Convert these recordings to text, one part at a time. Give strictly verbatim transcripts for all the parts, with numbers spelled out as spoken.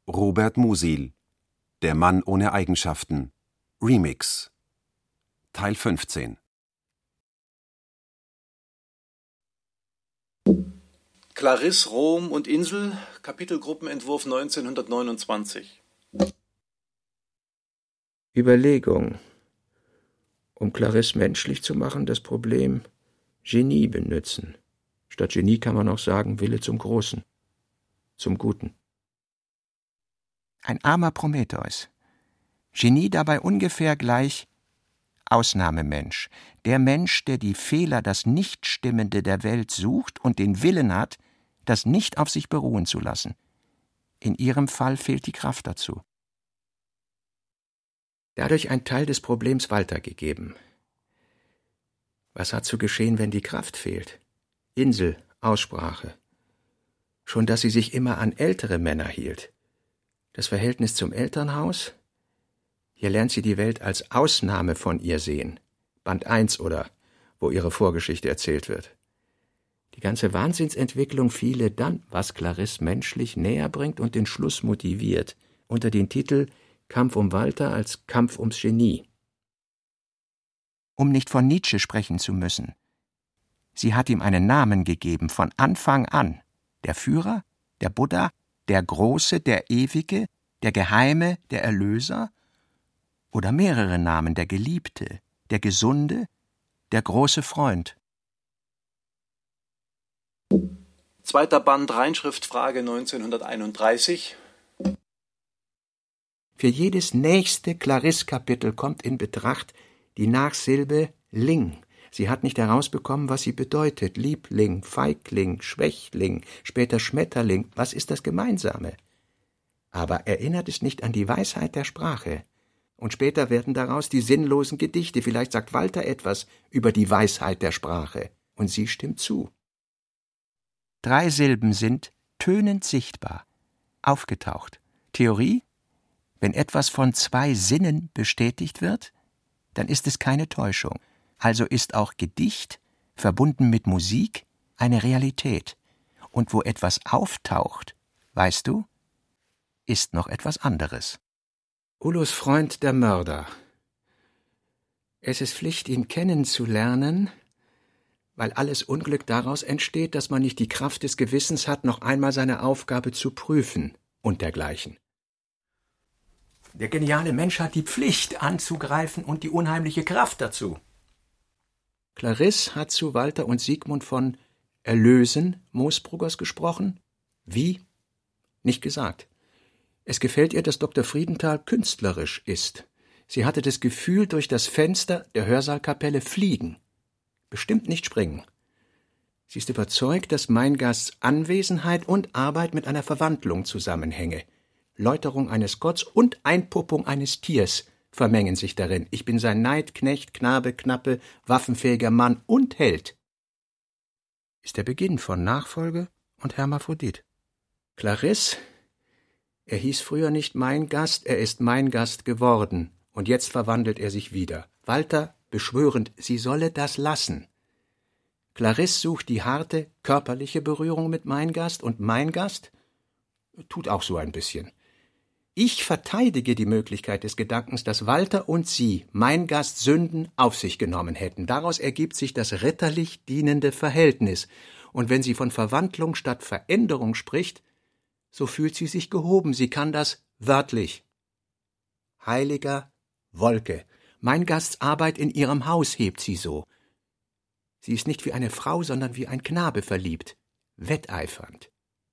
Robert Musil: Der Mann ohne Eigenschaften. Remix. Teil fünfzehn. Clarisse, Rom und Insel, Kapitelgruppenentwurf neunzehnhundertneunundzwanzig. Überlegung. Um Clarisse menschlich zu machen, das Problem Genie benützen. Statt Genie kann man auch sagen Wille zum Großen, zum Guten. Ein armer Prometheus. Genie dabei ungefähr gleich Ausnahmemensch. Der Mensch, der die Fehler, das Nichtstimmende der Welt sucht und den Willen hat, das nicht auf sich beruhen zu lassen. In ihrem Fall fehlt die Kraft dazu. Dadurch ein Teil des Problems weitergegeben. Was hat zu geschehen, wenn die Kraft fehlt? Insel, Aussprache. Schon, dass sie sich immer an ältere Männer hielt. Das Verhältnis zum Elternhaus? Hier lernt sie die Welt als Ausnahme von ihr sehen. Band eins oder wo ihre Vorgeschichte erzählt wird. Die ganze Wahnsinnsentwicklung fiele dann, was Clarisse menschlich näher bringt und den Schluss motiviert, unter den Titel Kampf um Walter als Kampf ums Genie. Um nicht von Nietzsche sprechen zu müssen. Sie hat ihm einen Namen gegeben, von Anfang an. Der Führer, der Buddha, der Große, der Ewige, der Geheime, der Erlöser? Oder mehrere Namen, der Geliebte, der Gesunde, der große Freund. Zweiter Band, Reinschriftfrage neunzehnhunderteinunddreißig. Für jedes nächste Clarisse-Kapitel kommt in Betracht die Nachsilbe Ling. Sie hat nicht herausbekommen, was sie bedeutet. Liebling, Feigling, Schwächling, später Schmetterling. Was ist das Gemeinsame? Aber erinnert es nicht an die Weisheit der Sprache? Und später werden daraus die sinnlosen Gedichte. Vielleicht sagt Walter etwas über die Weisheit der Sprache. Und sie stimmt zu. Drei Silben sind tönend sichtbar, aufgetaucht. Theorie? Wenn etwas von zwei Sinnen bestätigt wird, dann ist es keine Täuschung. Also ist auch Gedicht, verbunden mit Musik, eine Realität. Und wo etwas auftaucht, weißt du, ist noch etwas anderes. Ullos Freund, der Mörder. Es ist Pflicht, ihn kennenzulernen, weil alles Unglück daraus entsteht, dass man nicht die Kraft des Gewissens hat, noch einmal seine Aufgabe zu prüfen und dergleichen. Der geniale Mensch hat die Pflicht, anzugreifen und die unheimliche Kraft dazu. Clarisse hat zu Walter und Siegmund von Erlösen Moosbruggers gesprochen. Wie? Nicht gesagt. Es gefällt ihr, dass Doktor Friedenthal künstlerisch ist. Sie hatte das Gefühl, durch das Fenster der Hörsaalkapelle fliegen. Bestimmt nicht springen. Sie ist überzeugt, dass Meingasts Anwesenheit und Arbeit mit einer Verwandlung zusammenhänge. Läuterung eines Gotts und Einpuppung eines Tiers vermengen sich darin. Ich bin sein Neid, Knecht, Knabe, Knappe, waffenfähiger Mann und Held. Ist der Beginn von Nachfolge und Hermaphrodit. Clarisse, er hieß früher nicht mein Gast, er ist mein Gast geworden, und jetzt verwandelt er sich wieder. Walter beschwörend, sie solle das lassen. Clarisse sucht die harte, körperliche Berührung mit mein Gast, und mein Gast tut auch so ein bisschen. Ich verteidige die Möglichkeit des Gedankens, dass Walter und sie, mein Gast, Sünden auf sich genommen hätten. Daraus ergibt sich das ritterlich dienende Verhältnis. Und wenn sie von Verwandlung statt Veränderung spricht, so fühlt sie sich gehoben. Sie kann das wörtlich. Heiliger Wolke. Mein Gasts Arbeit in ihrem Haus hebt sie so. Sie ist nicht wie eine Frau, sondern wie ein Knabe verliebt, wetteifernd.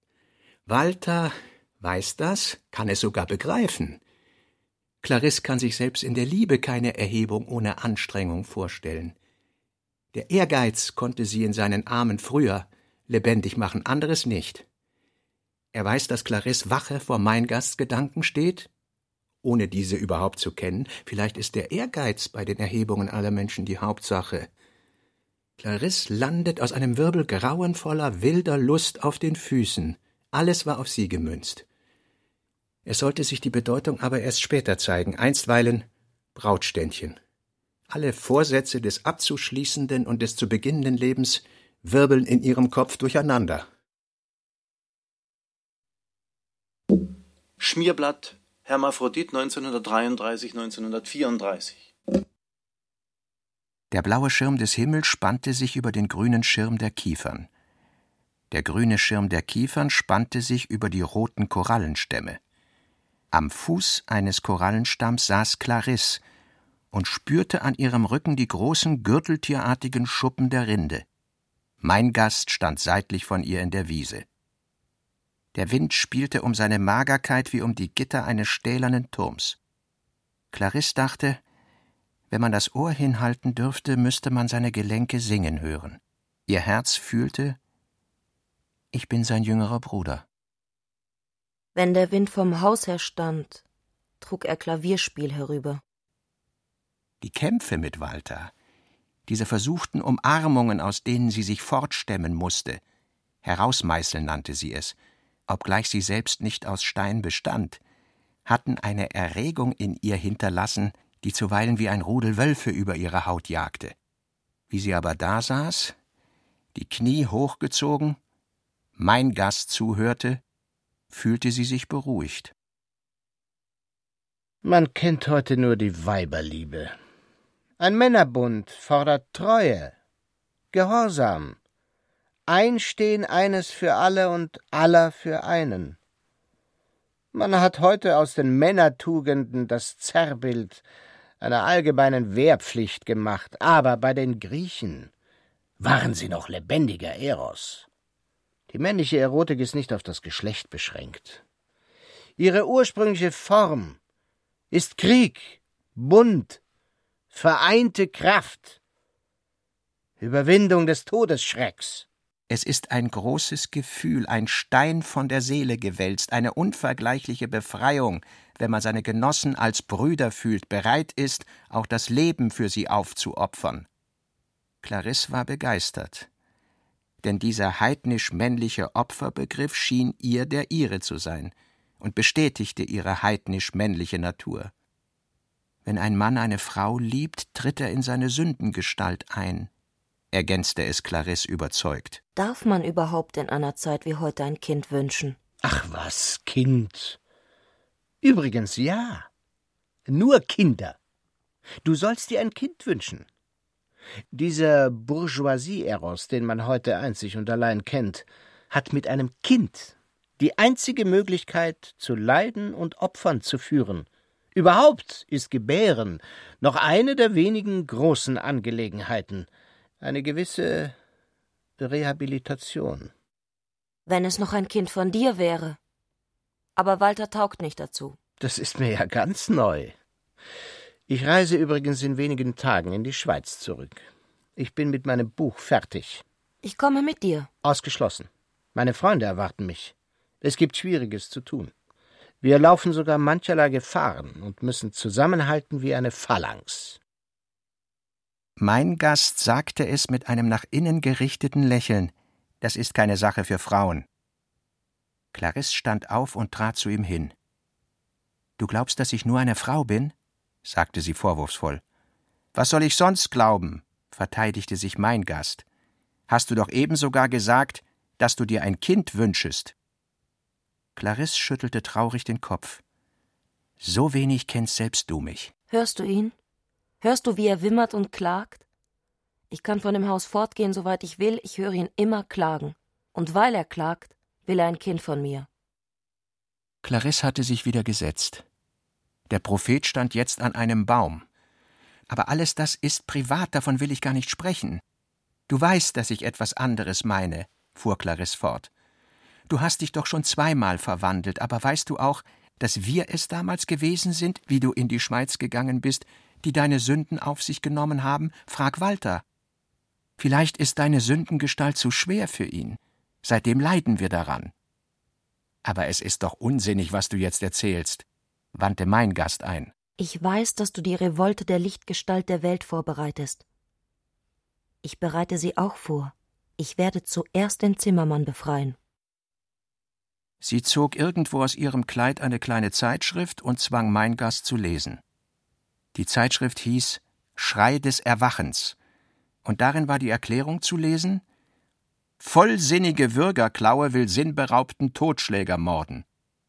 Walter weiß das, kann es sogar begreifen. Clarisse kann sich selbst in der Liebe keine Erhebung ohne Anstrengung vorstellen. Der Ehrgeiz konnte sie in seinen Armen früher lebendig machen, anderes nicht. Er weiß, dass Clarisse wache vor Meingasts Gedanken steht, ohne diese überhaupt zu kennen. Vielleicht ist der Ehrgeiz bei den Erhebungen aller Menschen die Hauptsache. Clarisse landet aus einem Wirbel grauenvoller, wilder Lust auf den Füßen. Alles war auf sie gemünzt. Es sollte sich die Bedeutung aber erst später zeigen, einstweilen Brautständchen. Alle Vorsätze des abzuschließenden und des zu beginnenden Lebens wirbeln in ihrem Kopf durcheinander. Schmierblatt, Hermaphrodit neunzehnhundertdreiunddreißig, neunzehnhundertvierunddreißig. Der blaue Schirm des Himmels spannte sich über den grünen Schirm der Kiefern. Der grüne Schirm der Kiefern spannte sich über die roten Korallenstämme. Am Fuß eines Korallenstamms saß Clarisse und spürte an ihrem Rücken die großen, gürteltierartigen Schuppen der Rinde. Mein Gast stand seitlich von ihr in der Wiese. Der Wind spielte um seine Magerkeit wie um die Gitter eines stählernen Turms. Clarisse dachte, wenn man das Ohr hinhalten dürfte, müsste man seine Gelenke singen hören. Ihr Herz fühlte, ich bin sein jüngerer Bruder. Wenn der Wind vom Haus her stand, trug er Klavierspiel herüber. Die Kämpfe mit Walter, diese versuchten Umarmungen, aus denen sie sich fortstemmen musste, herausmeißeln nannte sie es, obgleich sie selbst nicht aus Stein bestand, hatten eine Erregung in ihr hinterlassen, die zuweilen wie ein Rudel Wölfe über ihre Haut jagte. Wie sie aber da saß, die Knie hochgezogen, mein Gast zuhörte, fühlte sie sich beruhigt. Man kennt heute nur die Weiberliebe. Ein Männerbund fordert Treue, Gehorsam, Einstehen eines für alle und aller für einen. Man hat heute aus den Männertugenden das Zerrbild einer allgemeinen Wehrpflicht gemacht, aber bei den Griechen waren sie noch lebendiger Eros. Die männliche Erotik ist nicht auf das Geschlecht beschränkt. Ihre ursprüngliche Form ist Krieg, Bund, vereinte Kraft, Überwindung des Todesschrecks. Es ist ein großes Gefühl, ein Stein von der Seele gewälzt, eine unvergleichliche Befreiung, wenn man seine Genossen als Brüder fühlt, bereit ist, auch das Leben für sie aufzuopfern. Clarisse war begeistert, denn dieser heidnisch-männliche Opferbegriff schien ihr der ihre zu sein und bestätigte ihre heidnisch-männliche Natur. Wenn ein Mann eine Frau liebt, tritt er in seine Sündengestalt ein, ergänzte es Clarisse überzeugt. Darf man überhaupt in einer Zeit wie heute ein Kind wünschen? Ach was, Kind. Übrigens ja. Nur Kinder. Du sollst dir ein Kind wünschen. Dieser Bourgeoisie-Eros, den man heute einzig und allein kennt, hat mit einem Kind die einzige Möglichkeit, zu Leiden und Opfern zu führen. Überhaupt ist Gebären noch eine der wenigen großen Angelegenheiten, eine gewisse Rehabilitation. Wenn es noch ein Kind von dir wäre. Aber Walter taugt nicht dazu. Das ist mir ja ganz neu. Ich reise übrigens in wenigen Tagen in die Schweiz zurück. Ich bin mit meinem Buch fertig. Ich komme mit dir. Ausgeschlossen. Meine Freunde erwarten mich. Es gibt Schwieriges zu tun. Wir laufen sogar mancherlei Gefahren und müssen zusammenhalten wie eine Phalanx. Mein Gast sagte es mit einem nach innen gerichteten Lächeln. Das ist keine Sache für Frauen. Clarisse stand auf und trat zu ihm hin. »Du glaubst, dass ich nur eine Frau bin?« sagte sie vorwurfsvoll. »Was soll ich sonst glauben?« verteidigte sich mein Gast. »Hast du doch eben sogar gesagt, dass du dir ein Kind wünschest?« Clarisse schüttelte traurig den Kopf. »So wenig kennst selbst du mich.« Hörst du ihn? Hörst du, wie er wimmert und klagt? Ich kann von dem Haus fortgehen, soweit ich will, ich höre ihn immer klagen. Und weil er klagt, will er ein Kind von mir. Clarisse hatte sich wieder gesetzt. Der Prophet stand jetzt an einem Baum. »Aber alles das ist privat, davon will ich gar nicht sprechen. Du weißt, dass ich etwas anderes meine«, fuhr Clarisse fort. »Du hast dich doch schon zweimal verwandelt, aber weißt du auch, dass wir es damals gewesen sind, wie du in die Schweiz gegangen bist, die deine Sünden auf sich genommen haben? Frag Walter. Vielleicht ist deine Sündengestalt zu schwer für ihn. Seitdem leiden wir daran.« »Aber es ist doch unsinnig, was du jetzt erzählst«, wandte mein Gast ein. Ich weiß, dass du die Revolte der Lichtgestalt der Welt vorbereitest. Ich bereite sie auch vor. Ich werde zuerst den Zimmermann befreien. Sie zog irgendwo aus ihrem Kleid eine kleine Zeitschrift und zwang mein Gast zu lesen. Die Zeitschrift hieß »Schrei des Erwachens«, und darin war die Erklärung zu lesen: »Vollsinnige Würgerklaue will sinnberaubten Totschläger morden.«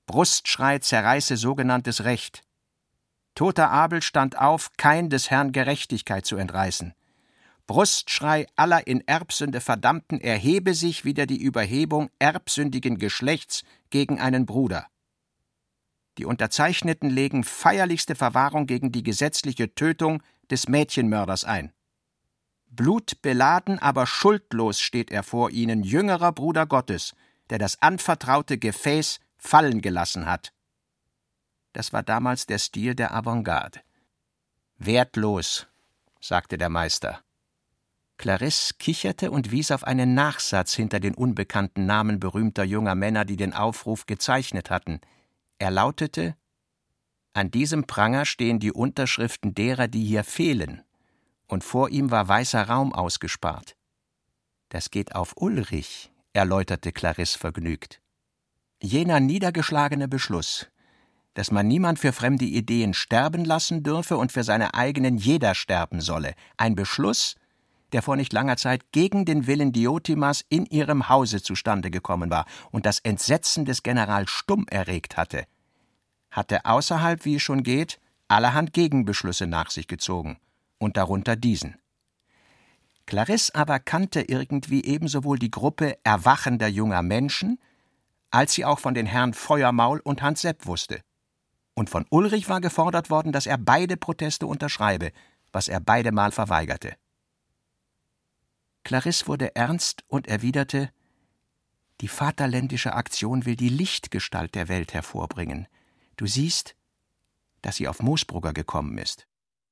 Brustschrei zerreiße sogenanntes Recht. Toter Abel stand auf, Kain des Herrn Gerechtigkeit zu entreißen. Brustschrei aller in Erbsünde Verdammten erhebe sich wider die Überhebung erbsündigen Geschlechts gegen einen Bruder. Die Unterzeichneten legen feierlichste Verwahrung gegen die gesetzliche Tötung des Mädchenmörders ein. Blutbeladen, aber schuldlos steht er vor ihnen, jüngerer Bruder Gottes, der das anvertraute Gefäß fallen gelassen hat. Das war damals der Stil der Avantgarde. Wertlos, sagte der Meister. Clarisse kicherte und wies auf einen Nachsatz hinter den unbekannten Namen berühmter junger Männer, die den Aufruf gezeichnet hatten. Er lautete: An diesem Pranger stehen die Unterschriften derer, die hier fehlen, und vor ihm war weißer Raum ausgespart. Das geht auf Ulrich, erläuterte Clarisse vergnügt. Jener niedergeschlagene Beschluss, dass man niemand für fremde Ideen sterben lassen dürfe und für seine eigenen jeder sterben solle, ein Beschluss, der vor nicht langer Zeit gegen den Willen Diotimas in ihrem Hause zustande gekommen war und das Entsetzen des General Stumm erregt hatte, hatte außerhalb, wie es schon geht, allerhand Gegenbeschlüsse nach sich gezogen, und darunter diesen. Clarisse aber kannte irgendwie ebensowohl die Gruppe erwachender junger Menschen, als sie auch von den Herren Feuermaul und Hans Sepp wusste. Und von Ulrich war gefordert worden, dass er beide Proteste unterschreibe, was er beidemal verweigerte. Clarisse wurde ernst und erwiderte: Die vaterländische Aktion will die Lichtgestalt der Welt hervorbringen. Du siehst, dass sie auf Moosbrugger gekommen ist.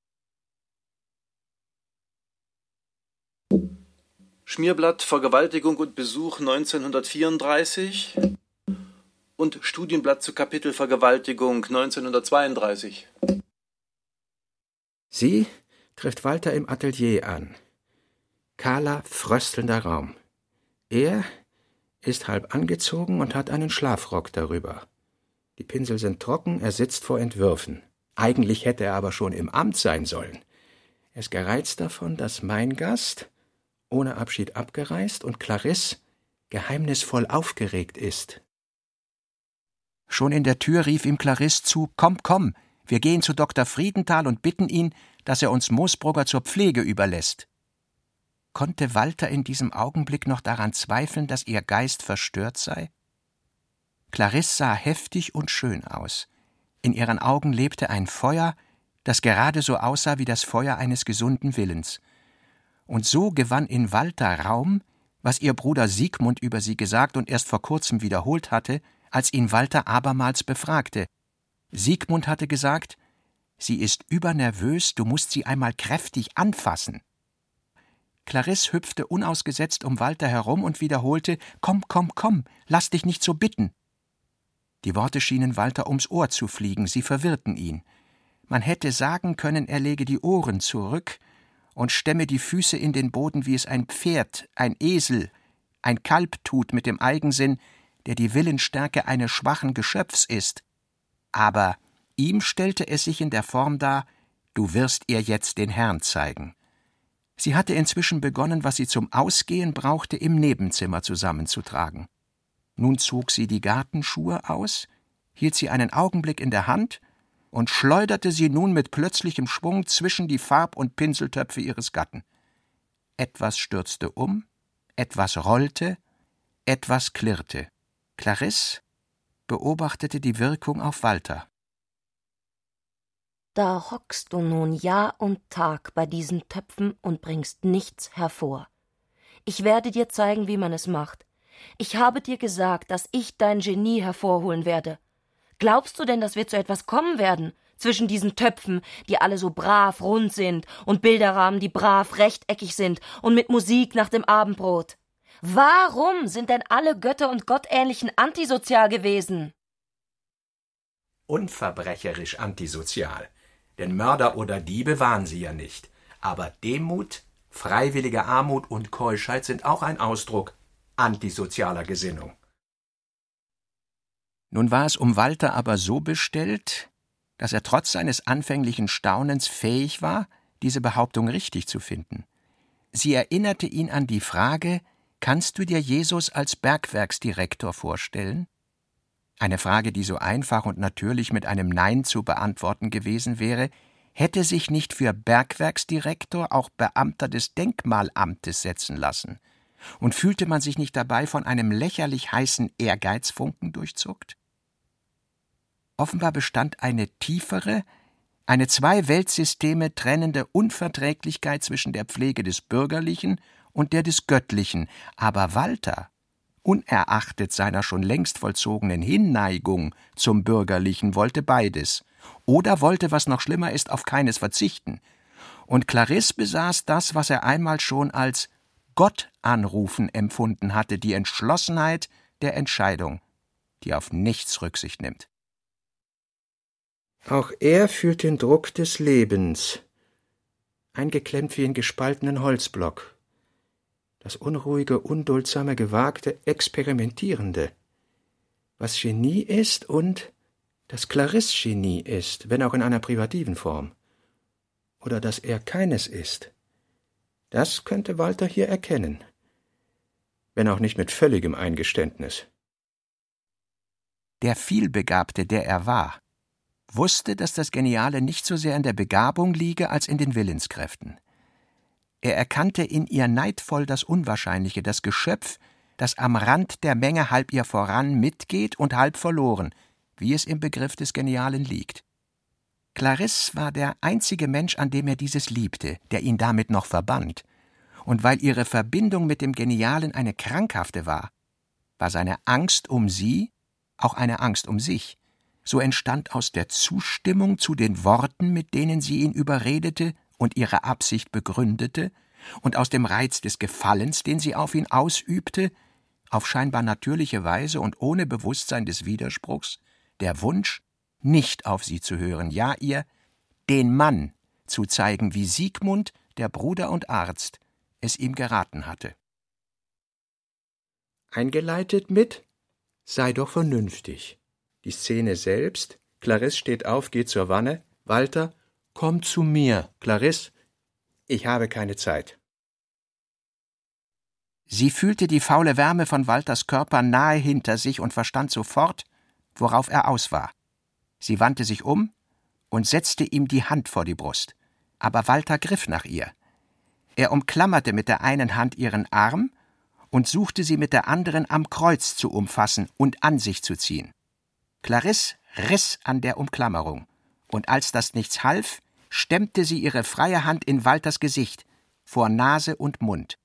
Schmierblatt Vergewaltigung und Besuch neunzehnhundertvierunddreißig und Studienblatt zu Kapitel Vergewaltigung neunzehnhundertzweiunddreißig. Sie trifft Walter im Atelier an. Kahler, fröstelnder Raum. Er ist halb angezogen und hat einen Schlafrock darüber. Die Pinsel sind trocken, er sitzt vor Entwürfen. Eigentlich hätte er aber schon im Amt sein sollen. Er ist gereizt davon, dass mein Gast ohne Abschied abgereist und Clarisse geheimnisvoll aufgeregt ist. Schon in der Tür rief ihm Clarisse zu: Komm, komm, wir gehen zu Doktor Friedenthal und bitten ihn, dass er uns Moosbrugger zur Pflege überlässt. Konnte Walter in diesem Augenblick noch daran zweifeln, dass ihr Geist verstört sei? Clarisse sah heftig und schön aus. In ihren Augen lebte ein Feuer, das gerade so aussah wie das Feuer eines gesunden Willens. Und so gewann in Walter Raum, was ihr Bruder Siegmund über sie gesagt und erst vor kurzem wiederholt hatte, als ihn Walter abermals befragte. Siegmund hatte gesagt: Sie ist übernervös, du musst sie einmal kräftig anfassen. Clarisse hüpfte unausgesetzt um Walter herum und wiederholte: Komm, komm, komm, lass dich nicht so bitten. Die Worte schienen Walter ums Ohr zu fliegen, sie verwirrten ihn. Man hätte sagen können, er lege die Ohren zurück und stemme die Füße in den Boden, wie es ein Pferd, ein Esel, ein Kalb tut, mit dem Eigensinn, der die Willensstärke eines schwachen Geschöpfs ist. Aber ihm stellte es sich in der Form dar: Du wirst ihr jetzt den Herrn zeigen. Sie hatte inzwischen begonnen, was sie zum Ausgehen brauchte, im Nebenzimmer zusammenzutragen. Nun zog sie die Gartenschuhe aus, hielt sie einen Augenblick in der Hand und schleuderte sie nun mit plötzlichem Schwung zwischen die Farb- und Pinseltöpfe ihres Gatten. Etwas stürzte um, etwas rollte, etwas klirrte. Clarisse beobachtete die Wirkung auf Walter. Da hockst du nun Jahr und Tag bei diesen Töpfen und bringst nichts hervor. Ich werde dir zeigen, wie man es macht. Ich habe dir gesagt, dass ich dein Genie hervorholen werde. Glaubst du denn, dass wir zu etwas kommen werden, zwischen diesen Töpfen, die alle so brav rund sind, und Bilderrahmen, die brav rechteckig sind, und mit Musik nach dem Abendbrot? Warum sind denn alle Götter und Gottähnlichen antisozial gewesen? Unverbrecherisch antisozial. Denn Mörder oder Diebe waren sie ja nicht. Aber Demut, freiwillige Armut und Keuschheit sind auch ein Ausdruck antisozialer Gesinnung. Nun war es um Walter aber so bestellt, dass er trotz seines anfänglichen Staunens fähig war, diese Behauptung richtig zu finden. Sie erinnerte ihn an die Frage: Kannst du dir Jesus als Bergwerksdirektor vorstellen? Eine Frage, die so einfach und natürlich mit einem Nein zu beantworten gewesen wäre, hätte sich nicht für Bergwerksdirektor auch Beamter des Denkmalamtes setzen lassen. Und fühlte man sich nicht dabei von einem lächerlich heißen Ehrgeizfunken durchzuckt? Offenbar bestand eine tiefere, eine zwei Weltsysteme trennende Unverträglichkeit zwischen der Pflege des Bürgerlichen und der des Göttlichen, aber Walter, unerachtet seiner schon längst vollzogenen Hinneigung zum Bürgerlichen, wollte beides, oder wollte, was noch schlimmer ist, auf keines verzichten. Und Clarisse besaß das, was er einmal schon als Gott anrufen empfunden hatte, die Entschlossenheit der Entscheidung, die auf nichts Rücksicht nimmt. Auch er fühlt den Druck des Lebens, eingeklemmt wie in gespaltenen Holzblock. Das unruhige, unduldsame, gewagte, experimentierende, was Genie ist und das Clarisse Genie ist, wenn auch in einer privativen Form. Oder dass er keines ist. Das könnte Walter hier erkennen, wenn auch nicht mit völligem Eingeständnis. Der Vielbegabte, der er war, wusste, dass das Geniale nicht so sehr in der Begabung liege als in den Willenskräften. Er erkannte in ihr neidvoll das Unwahrscheinliche, das Geschöpf, das am Rand der Menge halb ihr voran mitgeht und halb verloren, wie es im Begriff des Genialen liegt. Clarisse war der einzige Mensch, an dem er dieses liebte, der ihn damit noch verband. Und weil ihre Verbindung mit dem Genialen eine krankhafte war, war seine Angst um sie auch eine Angst um sich. So entstand aus der Zustimmung zu den Worten, mit denen sie ihn überredete und ihre Absicht begründete, und aus dem Reiz des Gefallens, den sie auf ihn ausübte, auf scheinbar natürliche Weise und ohne Bewusstsein des Widerspruchs, der Wunsch, nicht auf sie zu hören, ja ihr, den Mann zu zeigen, wie Siegmund, der Bruder und Arzt, es ihm geraten hatte. Eingeleitet mit »Sei doch vernünftig«. Die Szene selbst, Clarisse steht auf, geht zur Wanne, Walter, »Komm zu mir, Clarisse, ich habe keine Zeit.« Sie fühlte die faule Wärme von Walters Körper nahe hinter sich und verstand sofort, worauf er aus war. Sie wandte sich um und setzte ihm die Hand vor die Brust. Aber Walter griff nach ihr. Er umklammerte mit der einen Hand ihren Arm und suchte sie mit der anderen am Kreuz zu umfassen und an sich zu ziehen. Clarisse riss an der Umklammerung, und als das nichts half, stemmte sie ihre freie Hand in Walters Gesicht, vor Nase und Mund.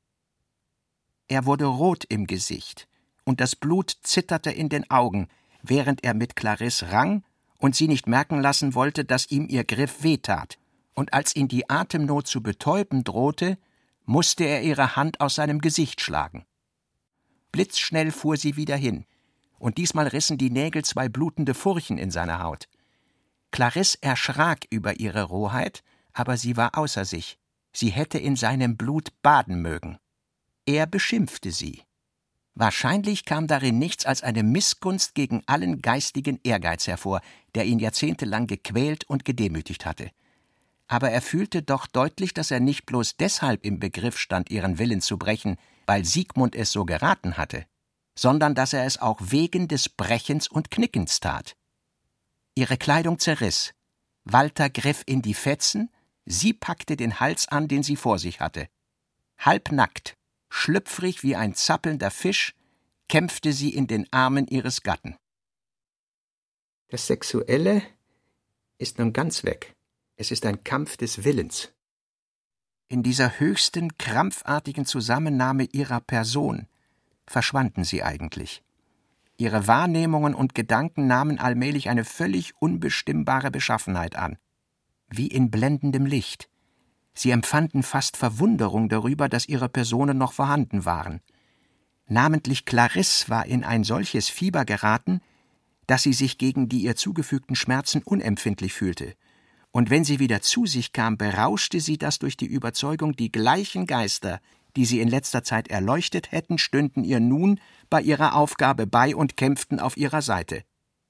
Er wurde rot im Gesicht, und das Blut zitterte in den Augen, während er mit Clarisse rang und sie nicht merken lassen wollte, dass ihm ihr Griff wehtat, und als ihn die Atemnot zu betäuben drohte, musste er ihre Hand aus seinem Gesicht schlagen. Blitzschnell fuhr sie wieder hin, und diesmal rissen die Nägel zwei blutende Furchen in seine Haut. Clarisse erschrak über ihre Rohheit, aber sie war außer sich. Sie hätte in seinem Blut baden mögen. Er beschimpfte sie. Wahrscheinlich kam darin nichts als eine Missgunst gegen allen geistigen Ehrgeiz hervor, der ihn jahrzehntelang gequält und gedemütigt hatte. Aber er fühlte doch deutlich, dass er nicht bloß deshalb im Begriff stand, ihren Willen zu brechen, weil Siegmund es so geraten hatte, sondern dass er es auch wegen des Brechens und Knickens tat. Ihre Kleidung zerriss. Walter griff in die Fetzen, sie packte den Hals an, den sie vor sich hatte. Halbnackt, schlüpfrig wie ein zappelnder Fisch, kämpfte sie in den Armen ihres Gatten. Das Sexuelle ist nun ganz weg. Es ist ein Kampf des Willens. In dieser höchsten, krampfartigen Zusammennahme ihrer Person verschwanden sie eigentlich. Ihre Wahrnehmungen und Gedanken nahmen allmählich eine völlig unbestimmbare Beschaffenheit an, wie in blendendem Licht. Sie empfanden fast Verwunderung darüber, dass ihre Personen noch vorhanden waren. Namentlich Clarisse war in ein solches Fieber geraten, dass sie sich gegen die ihr zugefügten Schmerzen unempfindlich fühlte. Und wenn sie wieder zu sich kam, berauschte sie das durch die Überzeugung, die gleichen Geister, die sie in letzter Zeit erleuchtet hätten, stünden ihr nun bei ihrer Aufgabe bei und kämpften auf ihrer Seite.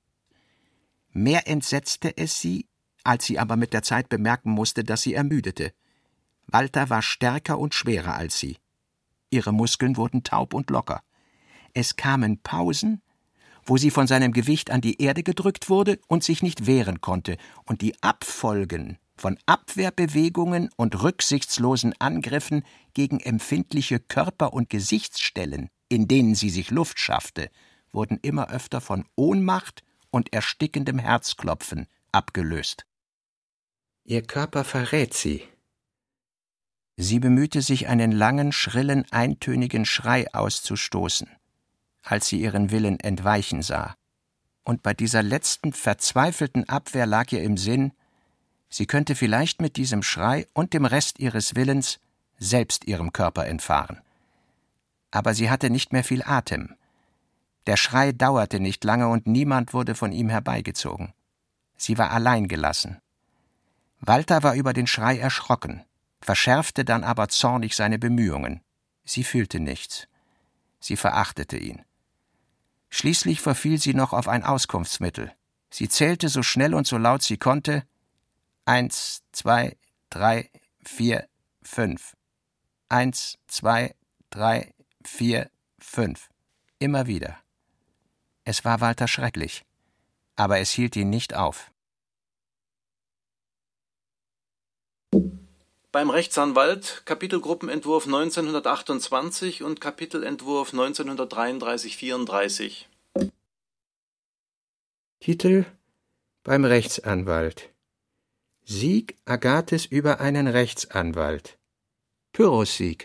Mehr entsetzte es sie, als sie aber mit der Zeit bemerken musste, dass sie ermüdete. Walter war stärker und schwerer als sie. Ihre Muskeln wurden taub und locker. Es kamen Pausen, wo sie von seinem Gewicht an die Erde gedrückt wurde und sich nicht wehren konnte, und die Abfolgen von Abwehrbewegungen und rücksichtslosen Angriffen gegen empfindliche Körper- und Gesichtsstellen, in denen sie sich Luft schaffte, wurden immer öfter von Ohnmacht und erstickendem Herzklopfen abgelöst. Ihr Körper verrät sie. Sie bemühte sich, einen langen, schrillen, eintönigen Schrei auszustoßen, als sie ihren Willen entweichen sah. Und bei dieser letzten verzweifelten Abwehr lag ihr im Sinn, sie könnte vielleicht mit diesem Schrei und dem Rest ihres Willens selbst ihrem Körper entfahren. Aber sie hatte nicht mehr viel Atem. Der Schrei dauerte nicht lange und niemand wurde von ihm herbeigezogen. Sie war allein gelassen. Walter war über den Schrei erschrocken, verschärfte dann aber zornig seine Bemühungen. Sie fühlte nichts. Sie verachtete ihn. Schließlich verfiel sie noch auf ein Auskunftsmittel. Sie zählte so schnell und so laut sie konnte: Eins, zwei, drei, vier, fünf. Eins, zwei, drei, vier, fünf. Immer wieder. Es war Walter schrecklich, aber es hielt ihn nicht auf. Beim Rechtsanwalt Kapitelgruppenentwurf neunzehnhundertachtundzwanzig und Kapitelentwurf neunzehnhundertdreiunddreißig vierunddreißig. Titel: Beim Rechtsanwalt. Sieg Agathes über einen Rechtsanwalt. Pyrrhus-Sieg.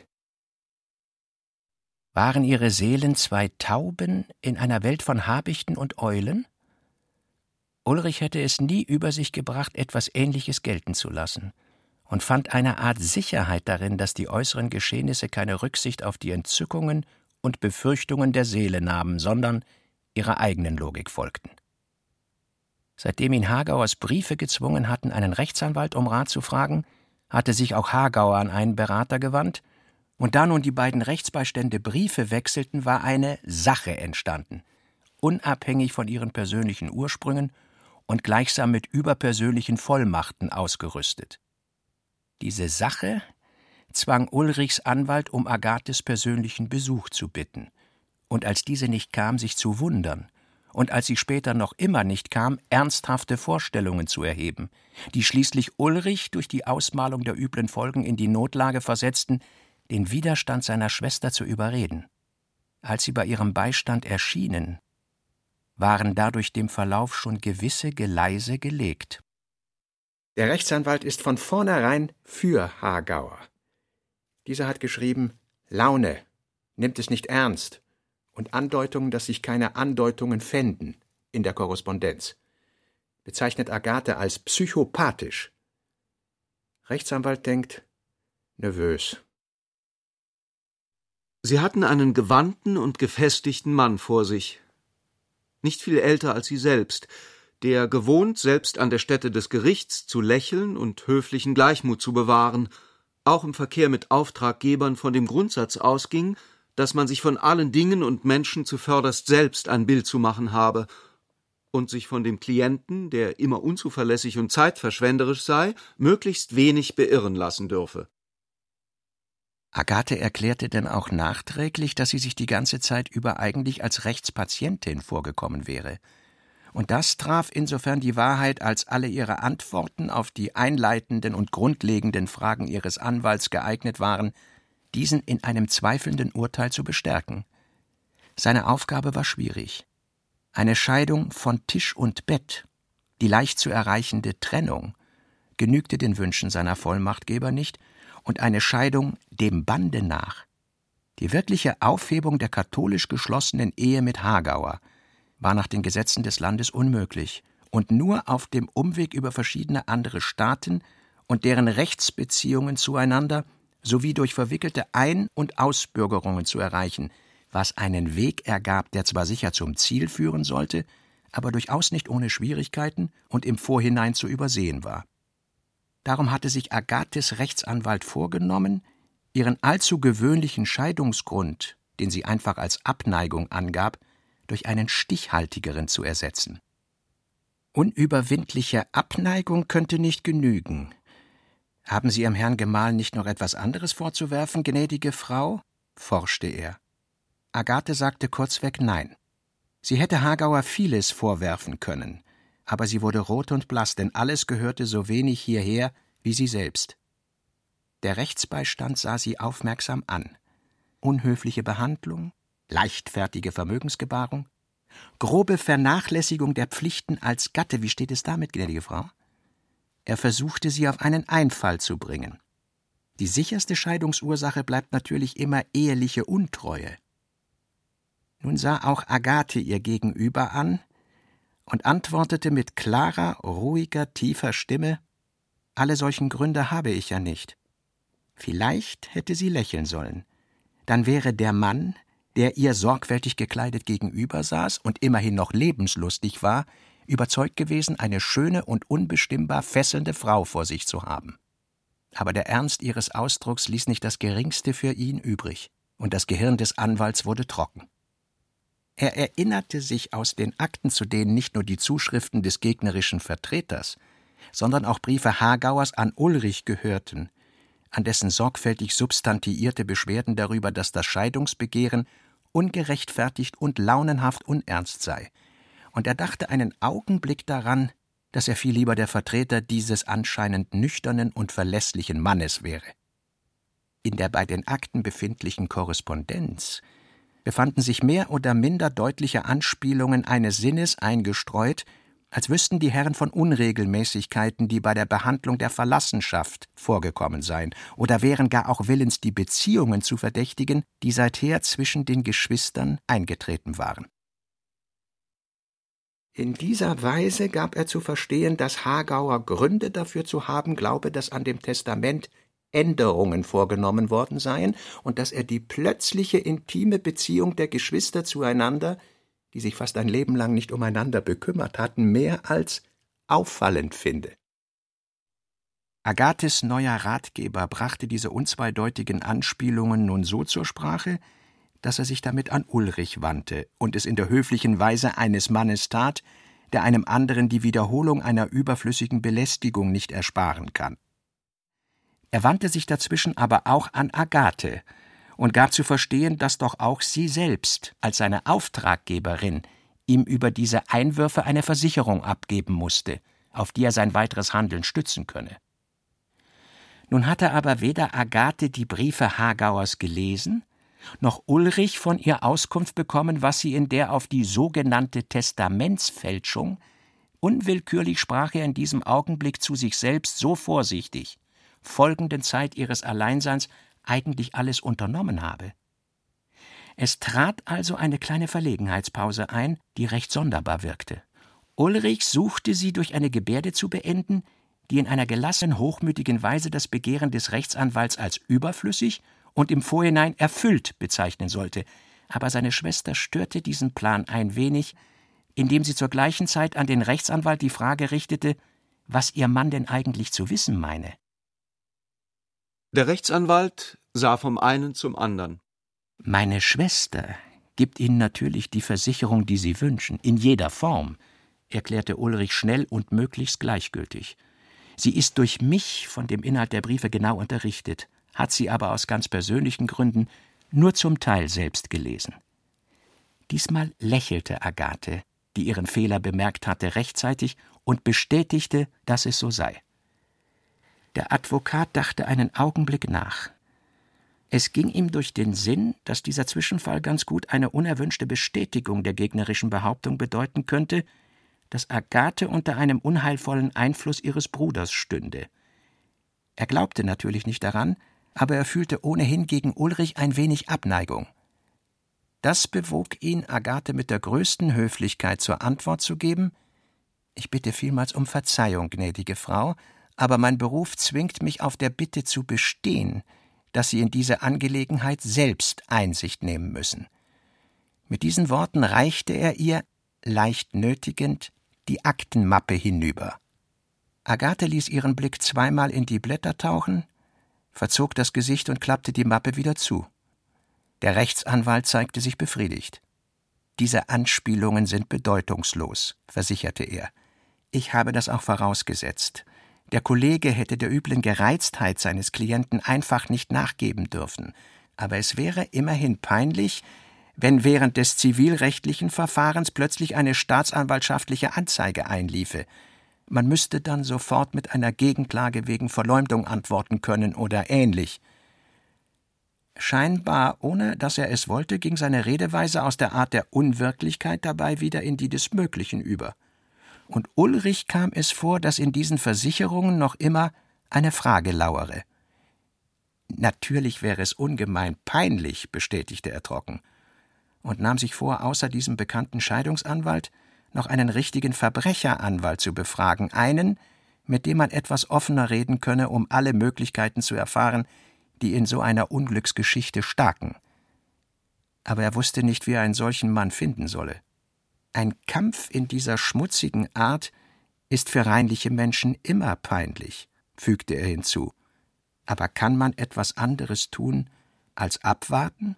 Waren ihre Seelen zwei Tauben in einer Welt von Habichten und Eulen? Ulrich hätte es nie über sich gebracht, etwas Ähnliches gelten zu lassen, und fand eine Art Sicherheit darin, dass die äußeren Geschehnisse keine Rücksicht auf die Entzückungen und Befürchtungen der Seele nahmen, sondern ihrer eigenen Logik folgten. Seitdem ihn Hagauers Briefe gezwungen hatten, einen Rechtsanwalt um Rat zu fragen, hatte sich auch Hagauer an einen Berater gewandt, und da nun die beiden Rechtsbeistände Briefe wechselten, war eine Sache entstanden, unabhängig von ihren persönlichen Ursprüngen und gleichsam mit überpersönlichen Vollmachten ausgerüstet. Diese Sache zwang Ulrichs Anwalt, um Agathes persönlichen Besuch zu bitten, und als diese nicht kam, sich zu wundern, und als sie später noch immer nicht kam, ernsthafte Vorstellungen zu erheben, die schließlich Ulrich durch die Ausmalung der üblen Folgen in die Notlage versetzten, den Widerstand seiner Schwester zu überreden. Als sie bei ihrem Beistand erschienen, waren dadurch dem Verlauf schon gewisse Geleise gelegt. Der Rechtsanwalt ist von vornherein für Hagauer. Dieser hat geschrieben: Laune, nimmt es nicht ernst, und Andeutungen, dass sich keine Andeutungen fänden in der Korrespondenz. Bezeichnet Agathe als psychopathisch. Rechtsanwalt denkt: nervös. Sie hatten einen gewandten und gefestigten Mann vor sich, nicht viel älter als sie selbst, der gewohnt, selbst an der Stätte des Gerichts zu lächeln und höflichen Gleichmut zu bewahren, auch im Verkehr mit Auftraggebern von dem Grundsatz ausging, dass man sich von allen Dingen und Menschen zuvörderst selbst ein Bild zu machen habe und sich von dem Klienten, der immer unzuverlässig und zeitverschwenderisch sei, möglichst wenig beirren lassen dürfe. Agathe erklärte denn auch nachträglich, dass sie sich die ganze Zeit über eigentlich als Rechtspatientin vorgekommen wäre. Und das traf insofern die Wahrheit, als alle ihre Antworten auf die einleitenden und grundlegenden Fragen ihres Anwalts geeignet waren, diesen in einem zweifelnden Urteil zu bestärken. Seine Aufgabe war schwierig. Eine Scheidung von Tisch und Bett, die leicht zu erreichende Trennung, genügte den Wünschen seiner Vollmachtgeber nicht, und eine Scheidung dem Bande nach, die wirkliche Aufhebung der katholisch geschlossenen Ehe mit Hagauer, war nach den Gesetzen des Landes unmöglich und nur auf dem Umweg über verschiedene andere Staaten und deren Rechtsbeziehungen zueinander sowie durch verwickelte Ein- und Ausbürgerungen zu erreichen, was einen Weg ergab, der zwar sicher zum Ziel führen sollte, aber durchaus nicht ohne Schwierigkeiten und im Vorhinein zu übersehen war. Darum hatte sich Agathes Rechtsanwalt vorgenommen, ihren allzu gewöhnlichen Scheidungsgrund, den sie einfach als Abneigung angab, durch einen stichhaltigeren zu ersetzen. Unüberwindliche Abneigung könnte nicht genügen. »Haben Sie Ihrem Herrn Gemahl nicht noch etwas anderes vorzuwerfen, gnädige Frau?« forschte er. Agathe sagte kurzweg Nein. Sie hätte Hagauer vieles vorwerfen können, aber sie wurde rot und blass, denn alles gehörte so wenig hierher wie sie selbst. Der Rechtsbeistand sah sie aufmerksam an. Unhöfliche Behandlung, leichtfertige Vermögensgebarung, grobe Vernachlässigung der Pflichten als Gatte. Wie steht es damit, gnädige Frau? Er versuchte, sie auf einen Einfall zu bringen. Die sicherste Scheidungsursache bleibt natürlich immer eheliche Untreue. Nun sah auch Agathe ihr Gegenüber an und antwortete mit klarer, ruhiger, tiefer Stimme: »Alle solchen Gründe habe ich ja nicht.« Vielleicht hätte sie lächeln sollen. Dann wäre der Mann, der ihr sorgfältig gekleidet gegenüber saß und immerhin noch lebenslustig war, überzeugt gewesen, eine schöne und unbestimmbar fesselnde Frau vor sich zu haben. Aber der Ernst ihres Ausdrucks ließ nicht das Geringste für ihn übrig, und das Gehirn des Anwalts wurde trocken. Er erinnerte sich aus den Akten, zu denen nicht nur die Zuschriften des gegnerischen Vertreters, sondern auch Briefe Hagauers an Ulrich gehörten, an dessen sorgfältig substantiierte Beschwerden darüber, dass das Scheidungsbegehren ungerechtfertigt und launenhaft unernst sei, und er dachte einen Augenblick daran, dass er viel lieber der Vertreter dieses anscheinend nüchternen und verlässlichen Mannes wäre. In der bei den Akten befindlichen Korrespondenz befanden sich mehr oder minder deutliche Anspielungen eines Sinnes eingestreut, als wüssten die Herren von Unregelmäßigkeiten, die bei der Behandlung der Verlassenschaft vorgekommen seien, oder wären gar auch willens, die Beziehungen zu verdächtigen, die seither zwischen den Geschwistern eingetreten waren. In dieser Weise gab er zu verstehen, dass Hagauer Gründe dafür zu haben glaube, dass an dem Testament Änderungen vorgenommen worden seien und dass er die plötzliche intime Beziehung der Geschwister zueinander, die sich fast ein Leben lang nicht umeinander bekümmert hatten, mehr als auffallend finde. Agathes neuer Ratgeber brachte diese unzweideutigen Anspielungen nun so zur Sprache, dass er sich damit an Ulrich wandte und es in der höflichen Weise eines Mannes tat, der einem anderen die Wiederholung einer überflüssigen Belästigung nicht ersparen kann. Er wandte sich dazwischen aber auch an Agathe und gab zu verstehen, dass doch auch sie selbst als seine Auftraggeberin ihm über diese Einwürfe eine Versicherung abgeben musste, auf die er sein weiteres Handeln stützen könne. Nun hatte aber weder Agathe die Briefe Hagauers gelesen, noch Ulrich von ihr Auskunft bekommen, was sie in der auf die sogenannte Testamentsfälschung, unwillkürlich sprach er in diesem Augenblick zu sich selbst so vorsichtig, folgenden Zeit ihres Alleinseins eigentlich alles unternommen habe. Es trat also eine kleine Verlegenheitspause ein, die recht sonderbar wirkte. Ulrich suchte sie durch eine Gebärde zu beenden, die in einer gelassen hochmütigen Weise das Begehren des Rechtsanwalts als überflüssig und im Vorhinein erfüllt bezeichnen sollte, aber seine Schwester störte diesen Plan ein wenig, indem sie zur gleichen Zeit an den Rechtsanwalt die Frage richtete, was ihr Mann denn eigentlich zu wissen meine. Der Rechtsanwalt sah vom einen zum anderen. »Meine Schwester gibt Ihnen natürlich die Versicherung, die Sie wünschen, in jeder Form«, erklärte Ulrich schnell und möglichst gleichgültig. »Sie ist durch mich von dem Inhalt der Briefe genau unterrichtet, hat sie aber aus ganz persönlichen Gründen nur zum Teil selbst gelesen.« Diesmal lächelte Agathe, die ihren Fehler bemerkt hatte, rechtzeitig und bestätigte, dass es so sei. Der Advokat dachte einen Augenblick nach. Es ging ihm durch den Sinn, dass dieser Zwischenfall ganz gut eine unerwünschte Bestätigung der gegnerischen Behauptung bedeuten könnte, dass Agathe unter einem unheilvollen Einfluss ihres Bruders stünde. Er glaubte natürlich nicht daran, aber er fühlte ohnehin gegen Ulrich ein wenig Abneigung. Das bewog ihn, Agathe mit der größten Höflichkeit zur Antwort zu geben: »Ich bitte vielmals um Verzeihung, gnädige Frau, aber mein Beruf zwingt mich auf der Bitte zu bestehen, dass Sie in diese Angelegenheit selbst Einsicht nehmen müssen.« Mit diesen Worten reichte er ihr, leicht nötigend, die Aktenmappe hinüber. Agathe ließ ihren Blick zweimal in die Blätter tauchen, verzog das Gesicht und klappte die Mappe wieder zu. Der Rechtsanwalt zeigte sich befriedigt. »Diese Anspielungen sind bedeutungslos«, versicherte er. »Ich habe das auch vorausgesetzt. Der Kollege hätte der üblen Gereiztheit seines Klienten einfach nicht nachgeben dürfen. Aber es wäre immerhin peinlich, wenn während des zivilrechtlichen Verfahrens plötzlich eine staatsanwaltschaftliche Anzeige einliefe. Man müsste dann sofort mit einer Gegenklage wegen Verleumdung antworten können oder ähnlich. Scheinbar, ohne dass er es wollte, ging seine Redeweise aus der Art der Unwirklichkeit dabei wieder in die des Möglichen über. Und Ulrich kam es vor, dass in diesen Versicherungen noch immer eine Frage lauere. Natürlich wäre es ungemein peinlich, bestätigte er trocken, und nahm sich vor, außer diesem bekannten Scheidungsanwalt noch einen richtigen Verbrecheranwalt zu befragen, einen, mit dem man etwas offener reden könne, um alle Möglichkeiten zu erfahren, die in so einer Unglücksgeschichte staken. Aber er wusste nicht, wie er einen solchen Mann finden solle. Ein Kampf in dieser schmutzigen Art ist für reinliche Menschen immer peinlich, fügte er hinzu. Aber kann man etwas anderes tun, als abwarten?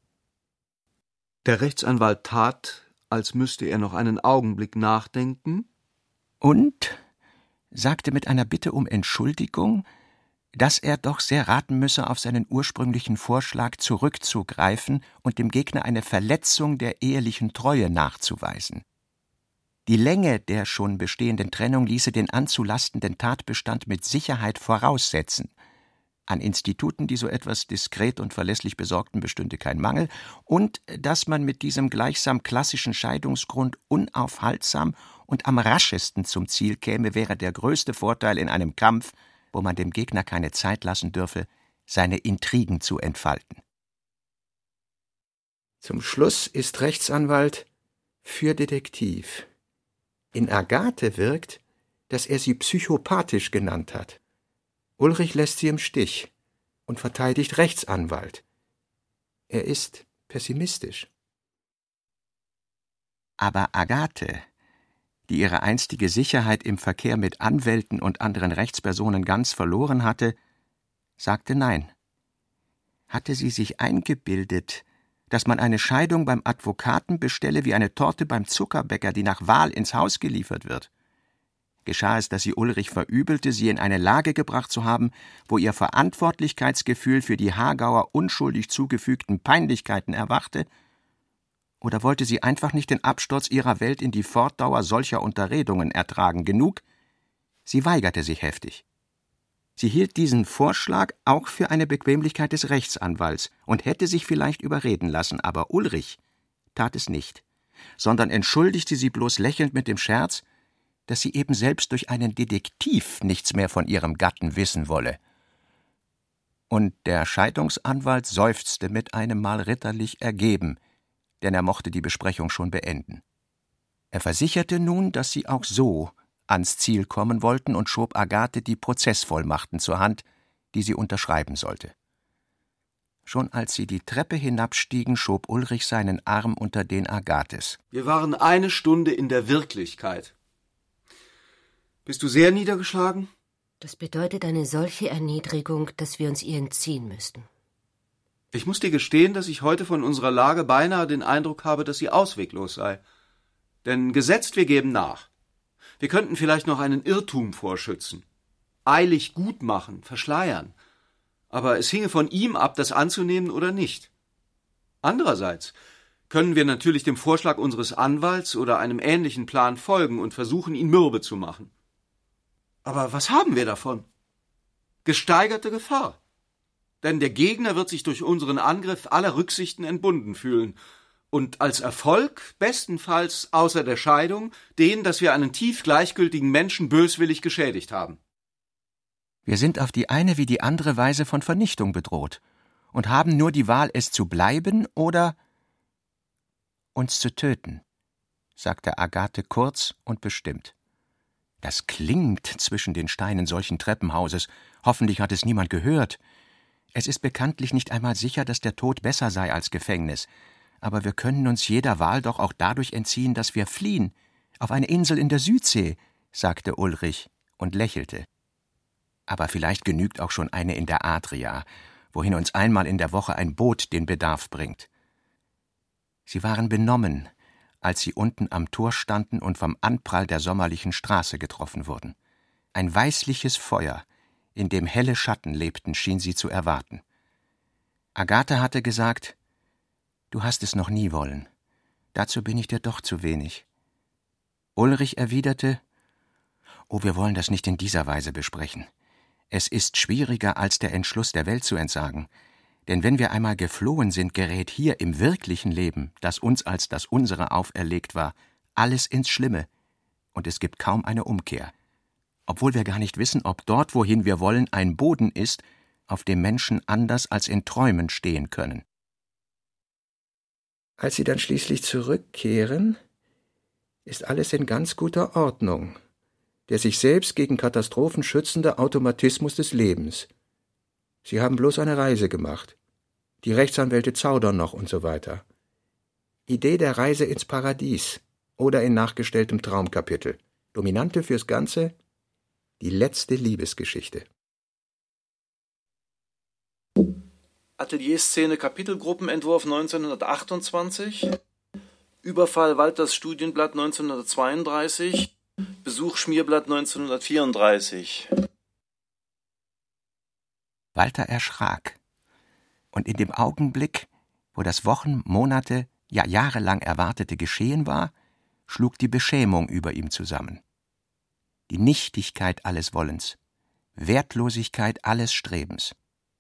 Der Rechtsanwalt tat, als müsste er noch einen Augenblick nachdenken, und sagte mit einer Bitte um Entschuldigung, dass er doch sehr raten müsse, auf seinen ursprünglichen Vorschlag zurückzugreifen und dem Gegner eine Verletzung der ehelichen Treue nachzuweisen. Die Länge der schon bestehenden Trennung ließe den anzulastenden Tatbestand mit Sicherheit voraussetzen. An Instituten, die so etwas diskret und verlässlich besorgten, bestünde kein Mangel, und dass man mit diesem gleichsam klassischen Scheidungsgrund unaufhaltsam und am raschesten zum Ziel käme, wäre der größte Vorteil in einem Kampf, wo man dem Gegner keine Zeit lassen dürfe, seine Intrigen zu entfalten. Zum Schluss ist Rechtsanwalt für Detektiv. In Agathe wirkt, dass er sie psychopathisch genannt hat. Ulrich lässt sie im Stich und verteidigt Rechtsanwalt. Er ist pessimistisch. Aber Agathe, die ihre einstige Sicherheit im Verkehr mit Anwälten und anderen Rechtspersonen ganz verloren hatte, sagte Nein. Hatte sie sich eingebildet, dass man eine Scheidung beim Advokaten bestelle wie eine Torte beim Zuckerbäcker, die nach Wahl ins Haus geliefert wird? Geschah es, dass sie Ulrich verübelte, sie in eine Lage gebracht zu haben, wo ihr Verantwortlichkeitsgefühl für die Hagauer unschuldig zugefügten Peinlichkeiten erwachte? Oder wollte sie einfach nicht den Absturz ihrer Welt in die Fortdauer solcher Unterredungen ertragen genug? Sie weigerte sich heftig. Sie hielt diesen Vorschlag auch für eine Bequemlichkeit des Rechtsanwalts und hätte sich vielleicht überreden lassen, aber Ulrich tat es nicht, sondern entschuldigte sie bloß lächelnd mit dem Scherz, dass sie eben selbst durch einen Detektiv nichts mehr von ihrem Gatten wissen wolle. Und der Scheidungsanwalt seufzte mit einem Mal ritterlich ergeben, denn er mochte die Besprechung schon beenden. Er versicherte nun, dass sie auch so ans Ziel kommen wollten und schob Agathe die Prozessvollmachten zur Hand, die sie unterschreiben sollte. Schon als sie die Treppe hinabstiegen, schob Ulrich seinen Arm unter den Agathes. Wir waren eine Stunde in der Wirklichkeit. Bist du sehr niedergeschlagen? Das bedeutet eine solche Erniedrigung, dass wir uns ihr entziehen müssten. Ich muss dir gestehen, dass ich heute von unserer Lage beinahe den Eindruck habe, dass sie ausweglos sei. Denn gesetzt, wir geben nach. Wir könnten vielleicht noch einen Irrtum vorschützen. Eilig gut machen, verschleiern. Aber es hinge von ihm ab, das anzunehmen oder nicht. Andererseits können wir natürlich dem Vorschlag unseres Anwalts oder einem ähnlichen Plan folgen und versuchen, ihn mürbe zu machen. Aber was haben wir davon? Gesteigerte Gefahr. Denn der Gegner wird sich durch unseren Angriff aller Rücksichten entbunden fühlen und als Erfolg bestenfalls außer der Scheidung den, dass wir einen tief gleichgültigen Menschen böswillig geschädigt haben. Wir sind auf die eine wie die andere Weise von Vernichtung bedroht und haben nur die Wahl, es zu bleiben oder uns zu töten, sagte Agathe kurz und bestimmt. Das klingt zwischen den Steinen solchen Treppenhauses. Hoffentlich hat es niemand gehört. Es ist bekanntlich nicht einmal sicher, dass der Tod besser sei als Gefängnis. Aber wir können uns jeder Wahl doch auch dadurch entziehen, dass wir fliehen. Auf eine Insel in der Südsee, sagte Ulrich und lächelte. Aber vielleicht genügt auch schon eine in der Adria, wohin uns einmal in der Woche ein Boot den Bedarf bringt. Sie waren benommen, als sie unten am Tor standen und vom Anprall der sommerlichen Straße getroffen wurden. Ein weißliches Feuer, in dem helle Schatten lebten, schien sie zu erwarten. Agathe hatte gesagt, Du hast es noch nie wollen. Dazu bin ich dir doch zu wenig. Ulrich erwiderte: »Oh, wir wollen das nicht in dieser Weise besprechen. Es ist schwieriger, als der Entschluss der Welt zu entsagen. Denn wenn wir einmal geflohen sind, gerät hier im wirklichen Leben, das uns als das unsere auferlegt war, alles ins Schlimme, und es gibt kaum eine Umkehr. Obwohl wir gar nicht wissen, ob dort, wohin wir wollen, ein Boden ist, auf dem Menschen anders als in Träumen stehen können.« Als sie dann schließlich zurückkehren, ist alles in ganz guter Ordnung. Der sich selbst gegen Katastrophen schützende Automatismus des Lebens. Sie haben bloß eine Reise gemacht. Die Rechtsanwälte zaudern noch und so weiter. Idee der Reise ins Paradies oder in nachgestelltem Traumkapitel. Dominante fürs Ganze: die letzte Liebesgeschichte. Atelierszene Kapitelgruppenentwurf neunzehnhundertachtundzwanzig, Überfall Walters Studienblatt neunzehnhundertzweiunddreißig, Besuch Schmierblatt neunzehnhundertvierunddreißig. Walter erschrak, und in dem Augenblick, wo das Wochen, Monate, ja jahrelang erwartete Geschehen war, schlug die Beschämung über ihm zusammen. Die Nichtigkeit alles Wollens, Wertlosigkeit alles Strebens.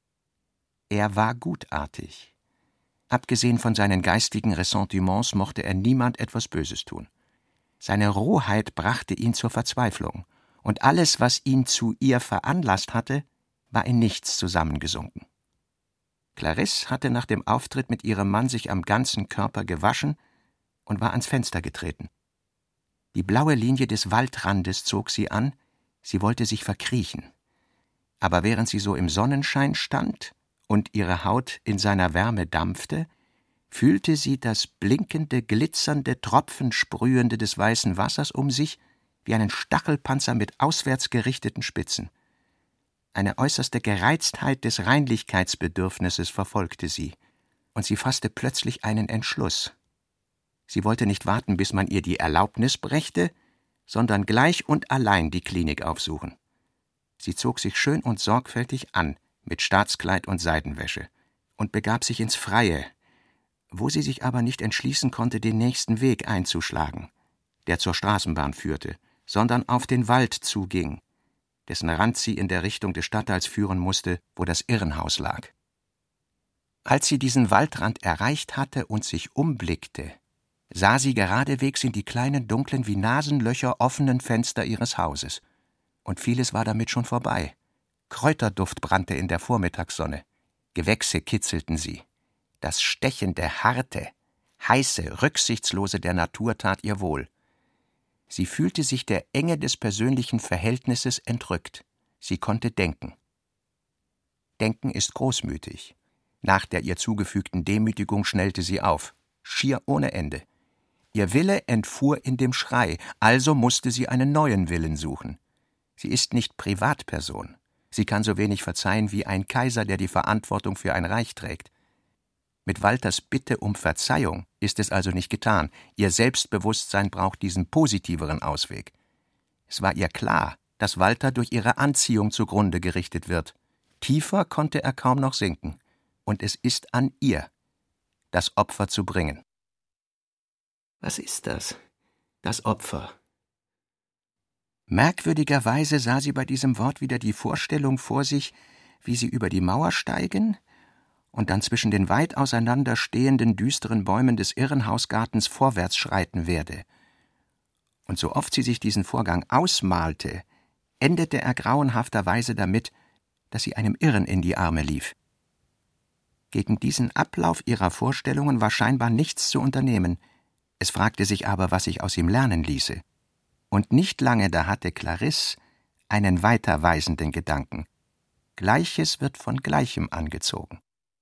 Er war gutartig. Abgesehen von seinen geistigen Ressentiments mochte er niemand etwas Böses tun. Seine Rohheit brachte ihn zur Verzweiflung, und alles, was ihn zu ihr veranlasst hatte, war in nichts zusammengesunken. Clarisse hatte nach dem Auftritt mit ihrem Mann sich am ganzen Körper gewaschen und war ans Fenster getreten. Die blaue Linie des Waldrandes zog sie an, sie wollte sich verkriechen. Aber während sie so im Sonnenschein stand und ihre Haut in seiner Wärme dampfte, fühlte sie das blinkende, glitzernde, tropfensprühende des weißen Wassers um sich wie einen Stachelpanzer mit auswärts gerichteten Spitzen. Eine äußerste Gereiztheit des Reinlichkeitsbedürfnisses verfolgte sie, und sie fasste plötzlich einen Entschluss. Sie wollte nicht warten, bis man ihr die Erlaubnis brächte, sondern gleich und allein die Klinik aufsuchen. Sie zog sich schön und sorgfältig an, mit Staatskleid und Seidenwäsche, und begab sich ins Freie, wo sie sich aber nicht entschließen konnte, den nächsten Weg einzuschlagen, der zur Straßenbahn führte, sondern auf den Wald zuging, dessen Rand sie in der Richtung des Stadtteils führen musste, wo das Irrenhaus lag. Als sie diesen Waldrand erreicht hatte und sich umblickte, sah sie geradewegs in die kleinen, dunklen, wie Nasenlöcher offenen Fenster ihres Hauses, und vieles war damit schon vorbei. Kräuterduft brannte in der Vormittagssonne, Gewächse kitzelten sie. Das stechende, harte, heiße, rücksichtslose der Natur tat ihr wohl. Sie fühlte sich der Enge des persönlichen Verhältnisses entrückt. Sie konnte denken. Denken ist großmütig. Nach der ihr zugefügten Demütigung schnellte sie auf, schier ohne Ende. Ihr Wille entfuhr in dem Schrei, also musste sie einen neuen Willen suchen. Sie ist nicht Privatperson. Sie kann so wenig verzeihen wie ein Kaiser, der die Verantwortung für ein Reich trägt. Mit Walters Bitte um Verzeihung ist es also nicht getan. Ihr Selbstbewusstsein braucht diesen positiveren Ausweg. Es war ihr klar, dass Walter durch ihre Anziehung zugrunde gerichtet wird. Tiefer konnte er kaum noch sinken. Und es ist an ihr, das Opfer zu bringen. Was ist das? Das Opfer. Merkwürdigerweise sah sie bei diesem Wort wieder die Vorstellung vor sich, wie sie über die Mauer steigen und dann zwischen den weit auseinander stehenden düsteren Bäumen des Irrenhausgartens vorwärts schreiten werde. Und so oft sie sich diesen Vorgang ausmalte, endete er grauenhafterweise damit, dass sie einem Irren in die Arme lief. Gegen diesen Ablauf ihrer Vorstellungen war scheinbar nichts zu unternehmen. Es fragte sich aber, was sich aus ihm lernen ließe. Und nicht lange da hatte Clarisse einen weiterweisenden Gedanken. Gleiches wird von Gleichem angezogen.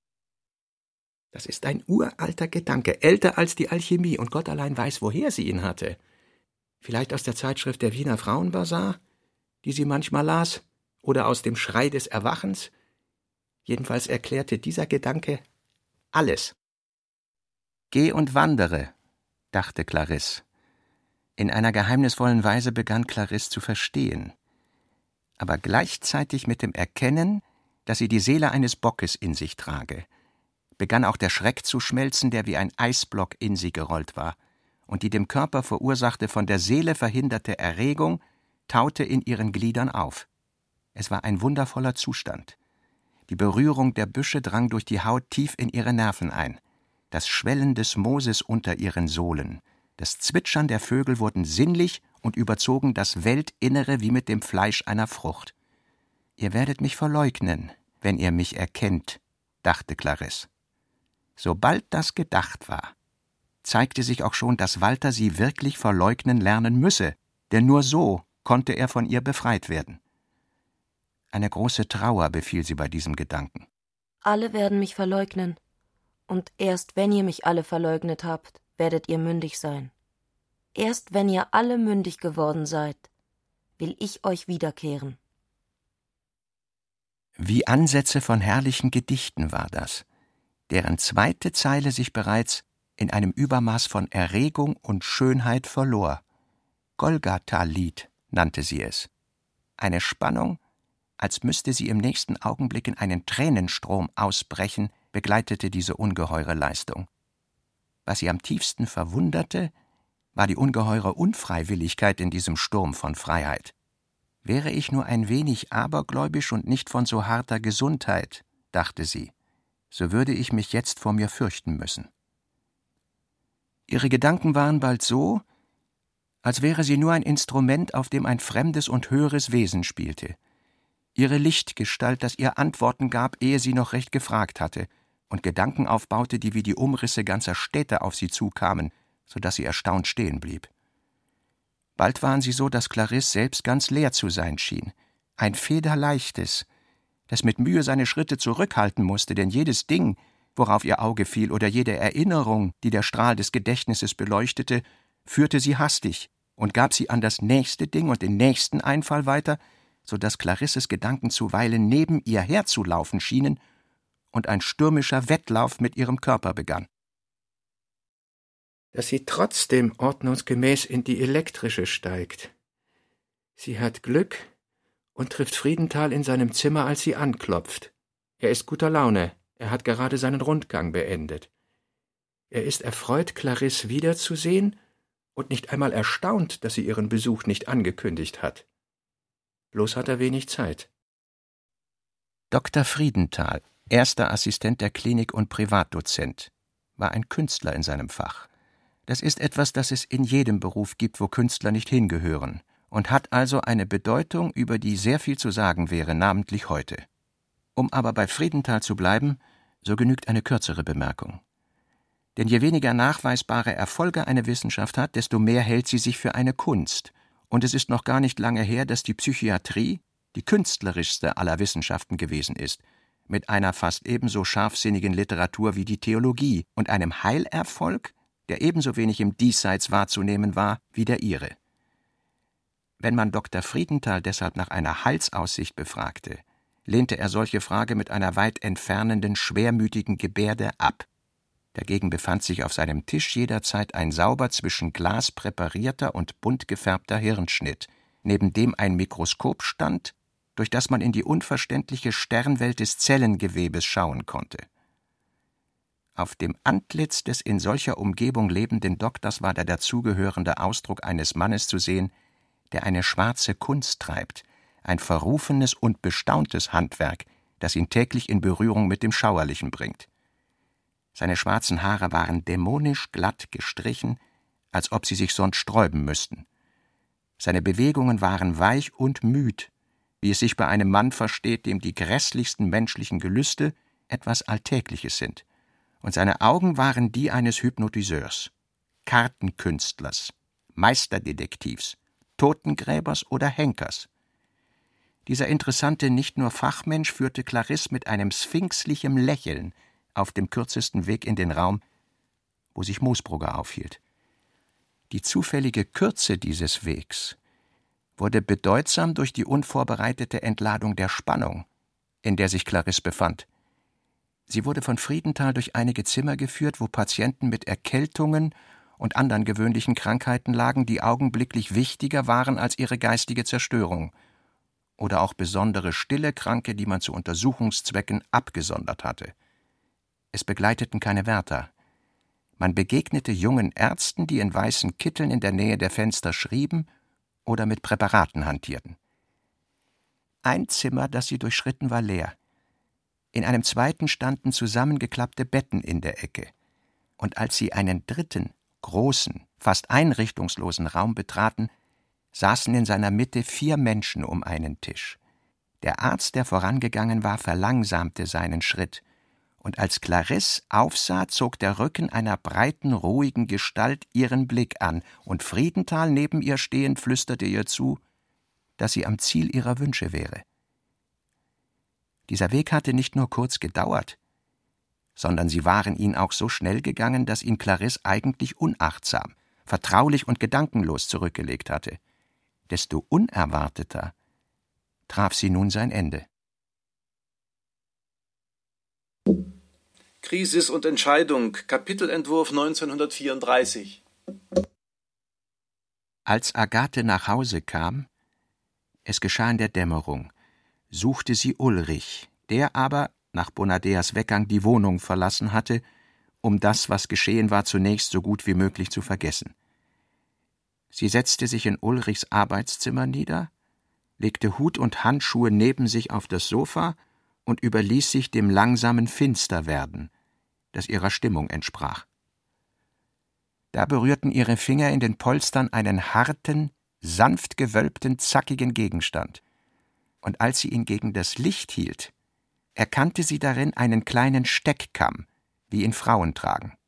Das ist ein uralter Gedanke, älter als die Alchemie, und Gott allein weiß, woher sie ihn hatte. Vielleicht aus der Zeitschrift der Wiener Frauenbasar, die sie manchmal las, oder aus dem Schrei des Erwachens. Jedenfalls erklärte dieser Gedanke alles. »Geh und wandere«, dachte Clarisse. In einer geheimnisvollen Weise begann Clarisse zu verstehen, aber gleichzeitig mit dem Erkennen, dass sie die Seele eines Bockes in sich trage, begann auch der Schreck zu schmelzen, der wie ein Eisblock in sie gerollt war, und die dem Körper verursachte, von der Seele verhinderte Erregung taute in ihren Gliedern auf. Es war ein wundervoller Zustand. Die Berührung der Büsche drang durch die Haut tief in ihre Nerven ein, das Schwellen des Mooses unter ihren Sohlen, das Zwitschern der Vögel wurden sinnlich und überzogen das Weltinnere wie mit dem Fleisch einer Frucht. »Ihr werdet mich verleugnen, wenn ihr mich erkennt«, dachte Clarisse. Sobald das gedacht war, zeigte sich auch schon, dass Walter sie wirklich verleugnen lernen müsse, denn nur so konnte er von ihr befreit werden. Eine große Trauer befiel sie bei diesem Gedanken. Alle werden mich verleugnen, und erst wenn ihr mich alle verleugnet habt, werdet ihr mündig sein. Erst wenn ihr alle mündig geworden seid, will ich euch wiederkehren. Wie Ansätze von herrlichen Gedichten war das, deren zweite Zeile sich bereits in einem Übermaß von Erregung und Schönheit verlor. Golgatha-Lied nannte sie es. Eine Spannung, als müsste sie im nächsten Augenblick in einen Tränenstrom ausbrechen, begleitete diese ungeheure Leistung. Was sie am tiefsten verwunderte, war die ungeheure Unfreiwilligkeit in diesem Sturm von Freiheit. Wäre ich nur ein wenig abergläubisch und nicht von so harter Gesundheit, dachte sie, so würde ich mich jetzt vor mir fürchten müssen. Ihre Gedanken waren bald so, als wäre sie nur ein Instrument, auf dem ein fremdes und höheres Wesen spielte. Ihre Lichtgestalt, das ihr Antworten gab, ehe sie noch recht gefragt hatte, und Gedanken aufbaute, die wie die Umrisse ganzer Städte auf sie zukamen, so daß sie erstaunt stehen blieb. Bald waren sie so, dass Clarisse selbst ganz leer zu sein schien, ein Federleichtes, das mit Mühe seine Schritte zurückhalten musste, denn jedes Ding, worauf ihr Auge fiel, oder jede Erinnerung, die der Strahl des Gedächtnisses beleuchtete, führte sie hastig und gab sie an das nächste Ding und den nächsten Einfall weiter, so daß Clarisses Gedanken zuweilen neben ihr herzulaufen schienen und ein stürmischer Wettlauf mit ihrem Körper begann. Dass sie trotzdem ordnungsgemäß in die elektrische steigt. Sie hat Glück und trifft Friedenthal in seinem Zimmer, als sie anklopft. Er ist guter Laune, er hat gerade seinen Rundgang beendet. Er ist erfreut, Clarisse wiederzusehen und nicht einmal erstaunt, dass sie ihren Besuch nicht angekündigt hat. Bloß hat er wenig Zeit. Doktor Friedenthal, erster Assistent der Klinik und Privatdozent, war ein Künstler in seinem Fach. Das ist etwas, das es in jedem Beruf gibt, wo Künstler nicht hingehören, und hat also eine Bedeutung, über die sehr viel zu sagen wäre, namentlich heute. Um aber bei Friedenthal zu bleiben, so genügt eine kürzere Bemerkung. Denn je weniger nachweisbare Erfolge eine Wissenschaft hat, desto mehr hält sie sich für eine Kunst. Und es ist noch gar nicht lange her, dass die Psychiatrie die künstlerischste aller Wissenschaften gewesen ist, mit einer fast ebenso scharfsinnigen Literatur wie die Theologie und einem Heilerfolg, der ebenso wenig im Diesseits wahrzunehmen war wie der ihre. Wenn man Doktor Friedenthal deshalb nach einer Heilsaussicht befragte, lehnte er solche Frage mit einer weit entfernenden, schwermütigen Gebärde ab. Dagegen befand sich auf seinem Tisch jederzeit ein sauber zwischen Glas präparierter und bunt gefärbter Hirnschnitt, neben dem ein Mikroskop stand, durch das man in die unverständliche Sternwelt des Zellengewebes schauen konnte. Auf dem Antlitz des in solcher Umgebung lebenden Doktors war der dazugehörende Ausdruck eines Mannes zu sehen, der eine schwarze Kunst treibt, ein verrufenes und bestauntes Handwerk, das ihn täglich in Berührung mit dem Schauerlichen bringt. Seine schwarzen Haare waren dämonisch glatt gestrichen, als ob sie sich sonst sträuben müssten. Seine Bewegungen waren weich und müd, wie es sich bei einem Mann versteht, dem die grässlichsten menschlichen Gelüste etwas Alltägliches sind. Und seine Augen waren die eines Hypnotiseurs, Kartenkünstlers, Meisterdetektivs, Totengräbers oder Henkers. Dieser interessante nicht nur Fachmensch führte Clarisse mit einem sphinxlichem Lächeln auf dem kürzesten Weg in den Raum, wo sich Moosbrugger aufhielt. Die zufällige Kürze dieses Wegs wurde bedeutsam durch die unvorbereitete Entladung der Spannung, in der sich Clarisse befand. Sie wurde von Friedenthal durch einige Zimmer geführt, wo Patienten mit Erkältungen und anderen gewöhnlichen Krankheiten lagen, die augenblicklich wichtiger waren als ihre geistige Zerstörung, oder auch besondere stille Kranke, die man zu Untersuchungszwecken abgesondert hatte. Es begleiteten keine Wärter. Man begegnete jungen Ärzten, die in weißen Kitteln in der Nähe der Fenster schrieben oder mit Präparaten hantierten. Ein Zimmer, das sie durchschritten, war leer. In einem zweiten standen zusammengeklappte Betten in der Ecke. Und als sie einen dritten, großen, fast einrichtungslosen Raum betraten, saßen in seiner Mitte vier Menschen um einen Tisch. Der Arzt, der vorangegangen war, verlangsamte seinen Schritt, und als Clarisse aufsah, zog der Rücken einer breiten, ruhigen Gestalt ihren Blick an, und Friedenthal neben ihr stehend flüsterte ihr zu, dass sie am Ziel ihrer Wünsche wäre. Dieser Weg hatte nicht nur kurz gedauert, sondern sie waren ihn auch so schnell gegangen, dass ihn Clarisse eigentlich unachtsam, vertraulich und gedankenlos zurückgelegt hatte. Desto unerwarteter traf sie nun sein Ende. Krisis und Entscheidung, Kapitelentwurf neunzehnhundertvierunddreißig. Als Agathe nach Hause kam, es geschah in der Dämmerung, suchte sie Ulrich, der aber nach Bonadeas Weggang die Wohnung verlassen hatte, um das, was geschehen war, zunächst so gut wie möglich zu vergessen. Sie setzte sich in Ulrichs Arbeitszimmer nieder, legte Hut und Handschuhe neben sich auf das Sofa und überließ sich dem langsamen Finsterwerden, das ihrer Stimmung entsprach. Da berührten ihre Finger in den Polstern einen harten, sanft gewölbten, zackigen Gegenstand, und als sie ihn gegen das Licht hielt, erkannte sie darin einen kleinen Steckkamm, wie ihn Frauen tragen.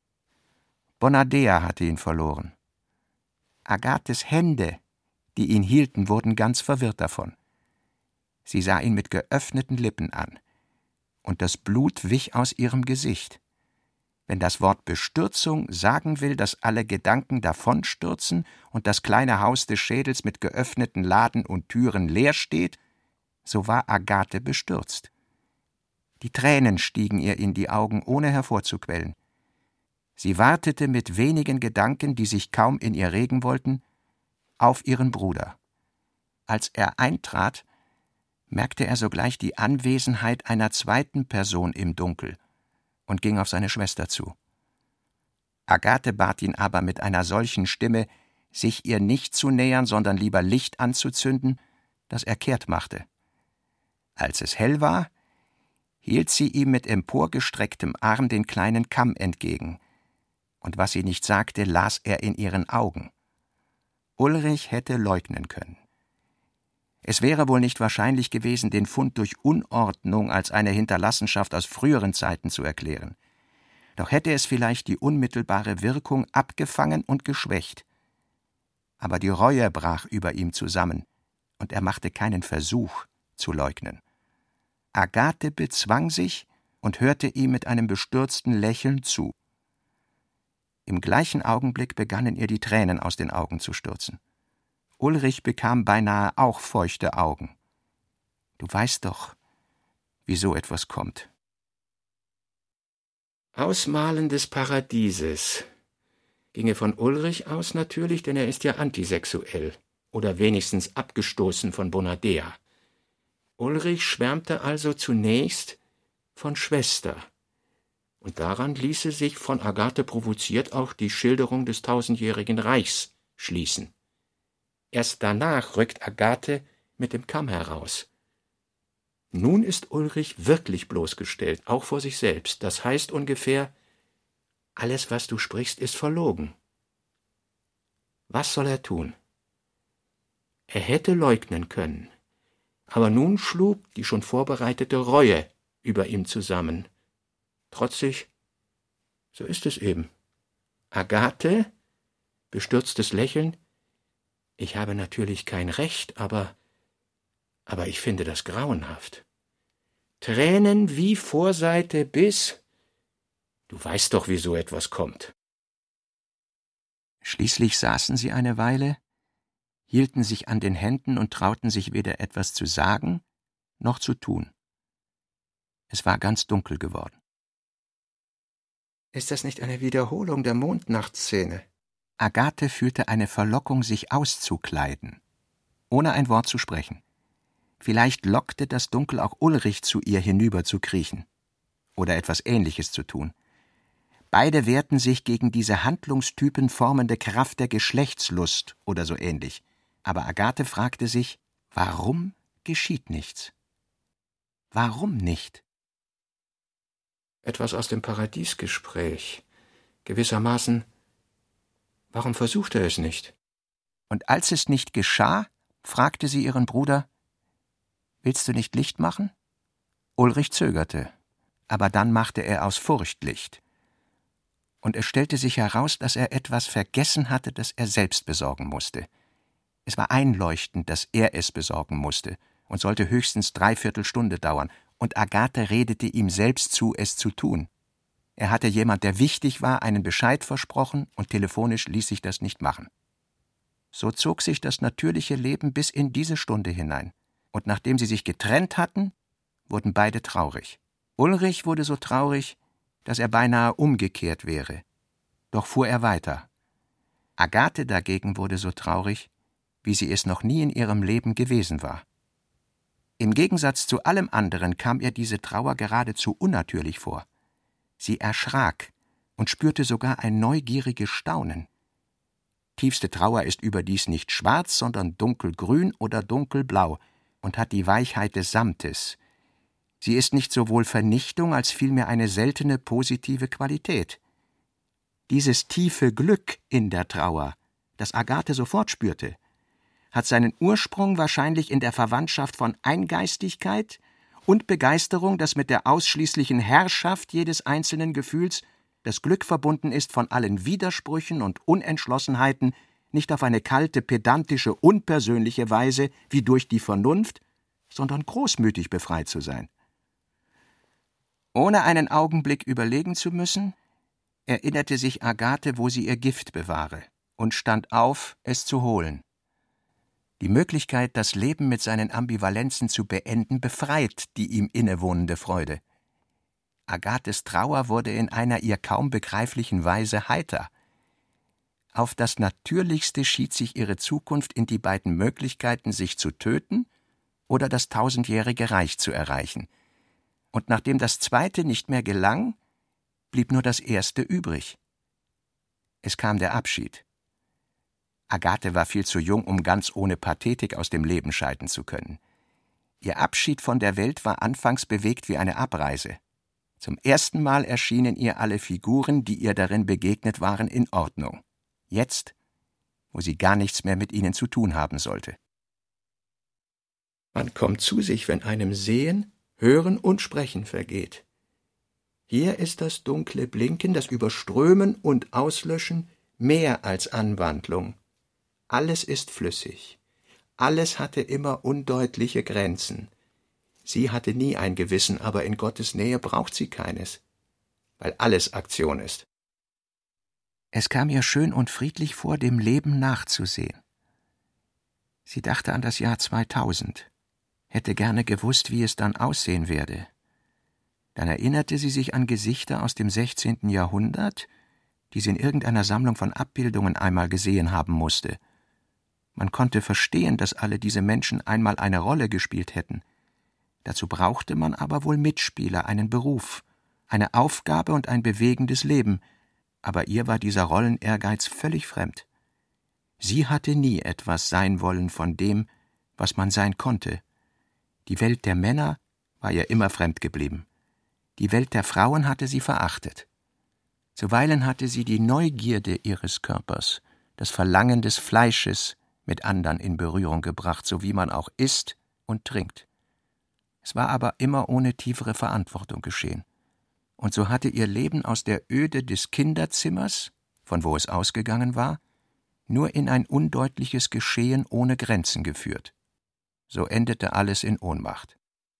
Bonadea hatte ihn verloren. Agathes Hände, die ihn hielten, wurden ganz verwirrt davon. Sie sah ihn mit geöffneten Lippen an, und das Blut wich aus ihrem Gesicht. Wenn das Wort Bestürzung sagen will, dass alle Gedanken davonstürzen und das kleine Haus des Schädels mit geöffneten Laden und Türen leer steht, so war Agathe bestürzt. Die Tränen stiegen ihr in die Augen, ohne hervorzuquellen. Sie wartete mit wenigen Gedanken, die sich kaum in ihr regen wollten, auf ihren Bruder. Als er eintrat, merkte er sogleich die Anwesenheit einer zweiten Person im Dunkel und ging auf seine Schwester zu. Agathe bat ihn aber mit einer solchen Stimme, sich ihr nicht zu nähern, sondern lieber Licht anzuzünden, das er kehrt machte. Als es hell war, hielt sie ihm mit emporgestrecktem Arm den kleinen Kamm entgegen, und was sie nicht sagte, las er in ihren Augen. Ulrich hätte leugnen können. Es wäre wohl nicht wahrscheinlich gewesen, den Fund durch Unordnung als eine Hinterlassenschaft aus früheren Zeiten zu erklären. Doch hätte es vielleicht die unmittelbare Wirkung abgefangen und geschwächt. Aber die Reue brach über ihm zusammen, und er machte keinen Versuch zu leugnen. Agathe bezwang sich und hörte ihm mit einem bestürzten Lächeln zu. Im gleichen Augenblick begannen ihr die Tränen aus den Augen zu stürzen. Ulrich bekam beinahe auch feuchte Augen. Du weißt doch, wie so etwas kommt. Ausmalen des Paradieses ginge von Ulrich aus natürlich, denn er ist ja antisexuell oder wenigstens abgestoßen von Bonadea. Ulrich schwärmte also zunächst von Schwester, und daran ließe sich von Agathe provoziert auch die Schilderung des tausendjährigen Reichs schließen. Erst danach rückt Agathe mit dem Kamm heraus. Nun ist Ulrich wirklich bloßgestellt, auch vor sich selbst. Das heißt ungefähr, alles, was du sprichst, ist verlogen. Was soll er tun? Er hätte leugnen können, aber nun schlug die schon vorbereitete Reue über ihm zusammen. Trotzig, so ist es eben. Agathe, bestürztes Lächeln, ich habe natürlich kein Recht, aber, aber ich finde das grauenhaft. Tränen wie Vorseite bis, du weißt doch, wie so etwas kommt. Schließlich saßen sie eine Weile, hielten sich an den Händen und trauten sich weder etwas zu sagen noch zu tun. Es war ganz dunkel geworden. Ist das nicht eine Wiederholung der Mondnachtszene? Agathe fühlte eine Verlockung, sich auszukleiden, ohne ein Wort zu sprechen. Vielleicht lockte das Dunkel auch Ulrich zu ihr hinüber zu kriechen. oder etwas Ähnliches zu tun. Beide wehrten sich gegen diese Handlungstypen formende Kraft der Geschlechtslust oder so ähnlich. Aber Agathe fragte sich, warum geschieht nichts? Warum nicht? Etwas aus dem Paradiesgespräch. Gewissermaßen, warum versucht er es nicht? Und als es nicht geschah, fragte sie ihren Bruder, »Willst du nicht Licht machen?« Ulrich zögerte, aber dann machte er aus Furcht Licht. Und es stellte sich heraus, dass er etwas vergessen hatte, das er selbst besorgen musste. Es war einleuchtend, dass er es besorgen musste und sollte höchstens dreiviertel Stunde dauern, und Agathe redete ihm selbst zu, es zu tun. Er hatte jemand, der wichtig war, einen Bescheid versprochen, und telefonisch ließ sich das nicht machen. So zog sich das natürliche Leben bis in diese Stunde hinein, und nachdem sie sich getrennt hatten, wurden beide traurig. Ulrich wurde so traurig, dass er beinahe umgekehrt wäre. Doch fuhr er weiter. Agathe dagegen wurde so traurig, wie sie es noch nie in ihrem Leben gewesen war. Im Gegensatz zu allem anderen kam ihr diese Trauer geradezu unnatürlich vor. Sie erschrak und spürte sogar ein neugieriges Staunen. Tiefste Trauer ist überdies nicht schwarz, sondern dunkelgrün oder dunkelblau und hat die Weichheit des Samtes. Sie ist nicht sowohl Vernichtung als vielmehr eine seltene positive Qualität. Dieses tiefe Glück in der Trauer, das Agathe sofort spürte, hat seinen Ursprung wahrscheinlich in der Verwandtschaft von Eingeistigkeit und Begeisterung, das mit der ausschließlichen Herrschaft jedes einzelnen Gefühls, das Glück verbunden ist von allen Widersprüchen und Unentschlossenheiten, nicht auf eine kalte, pedantische, unpersönliche Weise wie durch die Vernunft, sondern großmütig befreit zu sein. Ohne einen Augenblick überlegen zu müssen, erinnerte sich Agathe, wo sie ihr Gift bewahre, und stand auf, es zu holen. Die Möglichkeit, das Leben mit seinen Ambivalenzen zu beenden, befreit die ihm innewohnende Freude. Agathes Trauer wurde in einer ihr kaum begreiflichen Weise heiter. Auf das Natürlichste schied sich ihre Zukunft in die beiden Möglichkeiten, sich zu töten oder das tausendjährige Reich zu erreichen. Und nachdem das Zweite nicht mehr gelang, blieb nur das Erste übrig. Es kam der Abschied. Agathe war viel zu jung, um ganz ohne Pathetik aus dem Leben scheiden zu können. Ihr Abschied von der Welt war anfangs bewegt wie eine Abreise. Zum ersten Mal erschienen ihr alle Figuren, die ihr darin begegnet waren, in Ordnung. Jetzt, wo sie gar nichts mehr mit ihnen zu tun haben sollte. Man kommt zu sich, wenn einem Sehen, Hören und Sprechen vergeht. Hier ist das dunkle Blinken, das Überströmen und Auslöschen mehr als Anwandlung. Alles ist flüssig. Alles hatte immer undeutliche Grenzen. Sie hatte nie ein Gewissen, aber in Gottes Nähe braucht sie keines, weil alles Aktion ist. Es kam ihr schön und friedlich vor, dem Leben nachzusehen. Sie dachte an das Jahr zweitausend, hätte gerne gewusst, wie es dann aussehen werde. Dann erinnerte sie sich an Gesichter aus dem sechzehnten Jahrhundert, die sie in irgendeiner Sammlung von Abbildungen einmal gesehen haben musste. Man konnte verstehen, dass alle diese Menschen einmal eine Rolle gespielt hätten. Dazu brauchte man aber wohl Mitspieler, einen Beruf, eine Aufgabe und ein bewegendes Leben, aber ihr war dieser Rollenehrgeiz völlig fremd. Sie hatte nie etwas sein wollen von dem, was man sein konnte. Die Welt der Männer war ihr immer fremd geblieben. Die Welt der Frauen hatte sie verachtet. Zuweilen hatte sie die Neugierde ihres Körpers, das Verlangen des Fleisches mit andern in Berührung gebracht, so wie man auch isst und trinkt. Es war aber immer ohne tiefere Verantwortung geschehen. Und so hatte ihr Leben aus der Öde des Kinderzimmers, von wo es ausgegangen war, nur in ein undeutliches Geschehen ohne Grenzen geführt. So endete alles in Ohnmacht.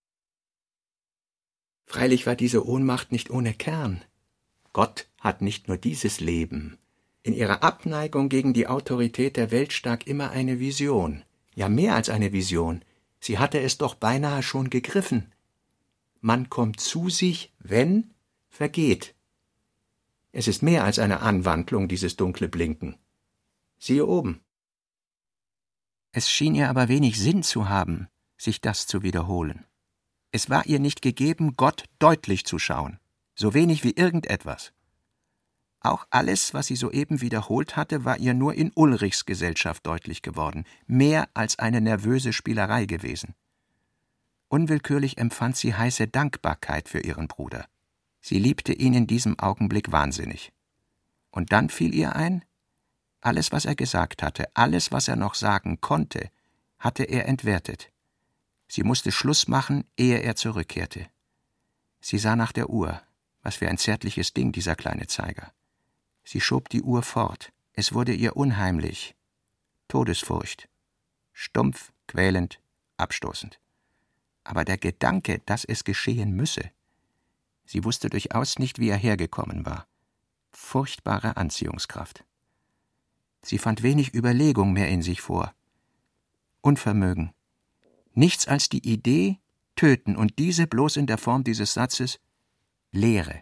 Freilich war diese Ohnmacht nicht ohne Kern. Gott hat nicht nur dieses Leben. In ihrer Abneigung gegen die Autorität der Welt stak immer eine Vision. Ja, mehr als eine Vision. Sie hatte es doch beinahe schon gegriffen. Man kommt zu sich, wenn vergeht. Es ist mehr als eine Anwandlung, dieses dunkle Blinken. Siehe oben. Es schien ihr aber wenig Sinn zu haben, sich das zu wiederholen. Es war ihr nicht gegeben, Gott deutlich zu schauen. so wenig wie irgendetwas. Auch alles, was sie soeben wiederholt hatte, war ihr nur in Ulrichs Gesellschaft deutlich geworden, mehr als eine nervöse Spielerei gewesen. Unwillkürlich empfand sie heiße Dankbarkeit für ihren Bruder. Sie liebte ihn in diesem Augenblick wahnsinnig. Und dann fiel ihr ein, alles, was er gesagt hatte, alles, was er noch sagen konnte, hatte er entwertet. Sie musste Schluss machen, ehe er zurückkehrte. Sie sah nach der Uhr. Was für ein zärtliches Ding, dieser kleine Zeiger. Sie schob die Uhr fort. Es wurde ihr unheimlich. Todesfurcht. Stumpf, quälend, abstoßend. Aber der Gedanke, dass es geschehen müsse. Sie wusste durchaus nicht, wie er hergekommen war. Furchtbare Anziehungskraft. Sie fand wenig Überlegung mehr in sich vor. Unvermögen. Nichts als die Idee, töten, und diese bloß in der Form dieses Satzes Leere.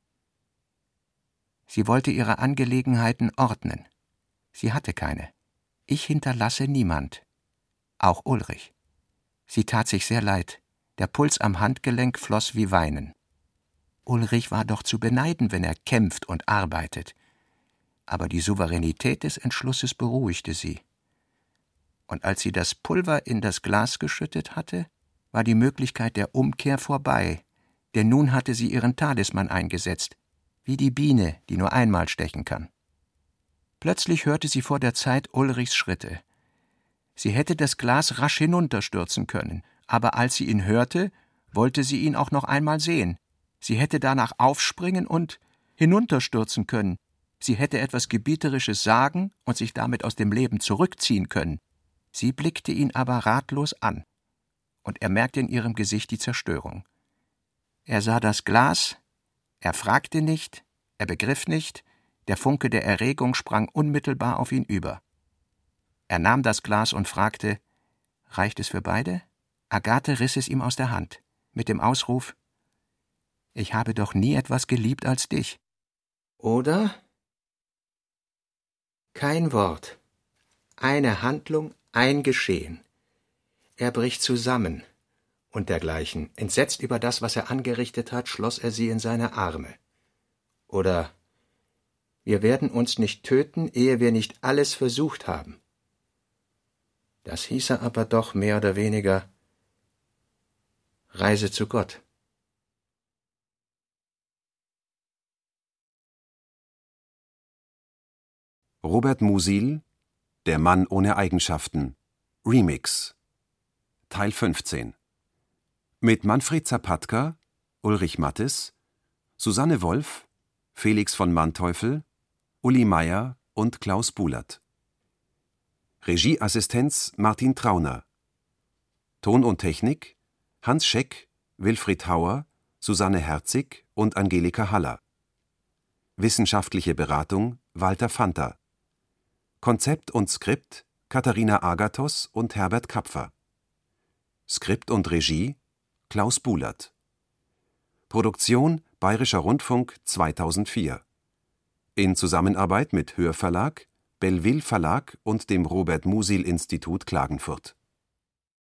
Sie wollte ihre Angelegenheiten ordnen. Sie hatte keine. Ich hinterlasse niemand. Auch Ulrich. Sie tat sich sehr leid. Der Puls am Handgelenk floss wie Weinen. Ulrich war doch zu beneiden, wenn er kämpft und arbeitet. Aber die Souveränität des Entschlusses beruhigte sie. Und als sie das Pulver in das Glas geschüttet hatte, war die Möglichkeit der Umkehr vorbei, denn nun hatte sie ihren Talisman eingesetzt, wie die Biene, die nur einmal stechen kann. Plötzlich hörte sie vor der Zeit Ulrichs Schritte. Sie hätte das Glas rasch hinunterstürzen können, aber als sie ihn hörte, wollte sie ihn auch noch einmal sehen. Sie hätte danach aufspringen und hinunterstürzen können. Sie hätte etwas Gebieterisches sagen und sich damit aus dem Leben zurückziehen können. Sie blickte ihn aber ratlos an, und er merkte in ihrem Gesicht die Zerstörung. Er sah das Glas, er fragte nicht, er begriff nicht, der Funke der Erregung sprang unmittelbar auf ihn über. Er nahm das Glas und fragte, »Reicht es für beide?« Agathe riss es ihm aus der Hand, mit dem Ausruf, »Ich habe doch nie etwas geliebt als dich.« Oder? Kein Wort, eine Handlung, ein Geschehen. Er bricht zusammen und dergleichen. Entsetzt über das, was er angerichtet hat, schloss er sie in seine Arme. Oder wir werden uns nicht töten, ehe wir nicht alles versucht haben. Das hieße aber doch mehr oder weniger Reise zu Gott. Robert Musil, Der Mann ohne Eigenschaften, Remix, Teil fünfzehn. Mit Manfred Zapatka, Ulrich Mattes, Susanne Wolf, Felix von Manteuffel, Uli Meier und Klaus Buhlert. Regieassistenz Martin Trauner. Ton und Technik Hans Scheck, Wilfried Hauer, Susanne Herzig und Angelika Haller. Wissenschaftliche Beratung Walter Fanta. Konzept und Skript Katharina Agathos und Herbert Kapfer. Skript und Regie Klaus Buhlert. Produktion Bayerischer Rundfunk zweitausendvier. In Zusammenarbeit mit Hörverlag, Belleville Verlag und dem Robert Musil Institut Klagenfurt.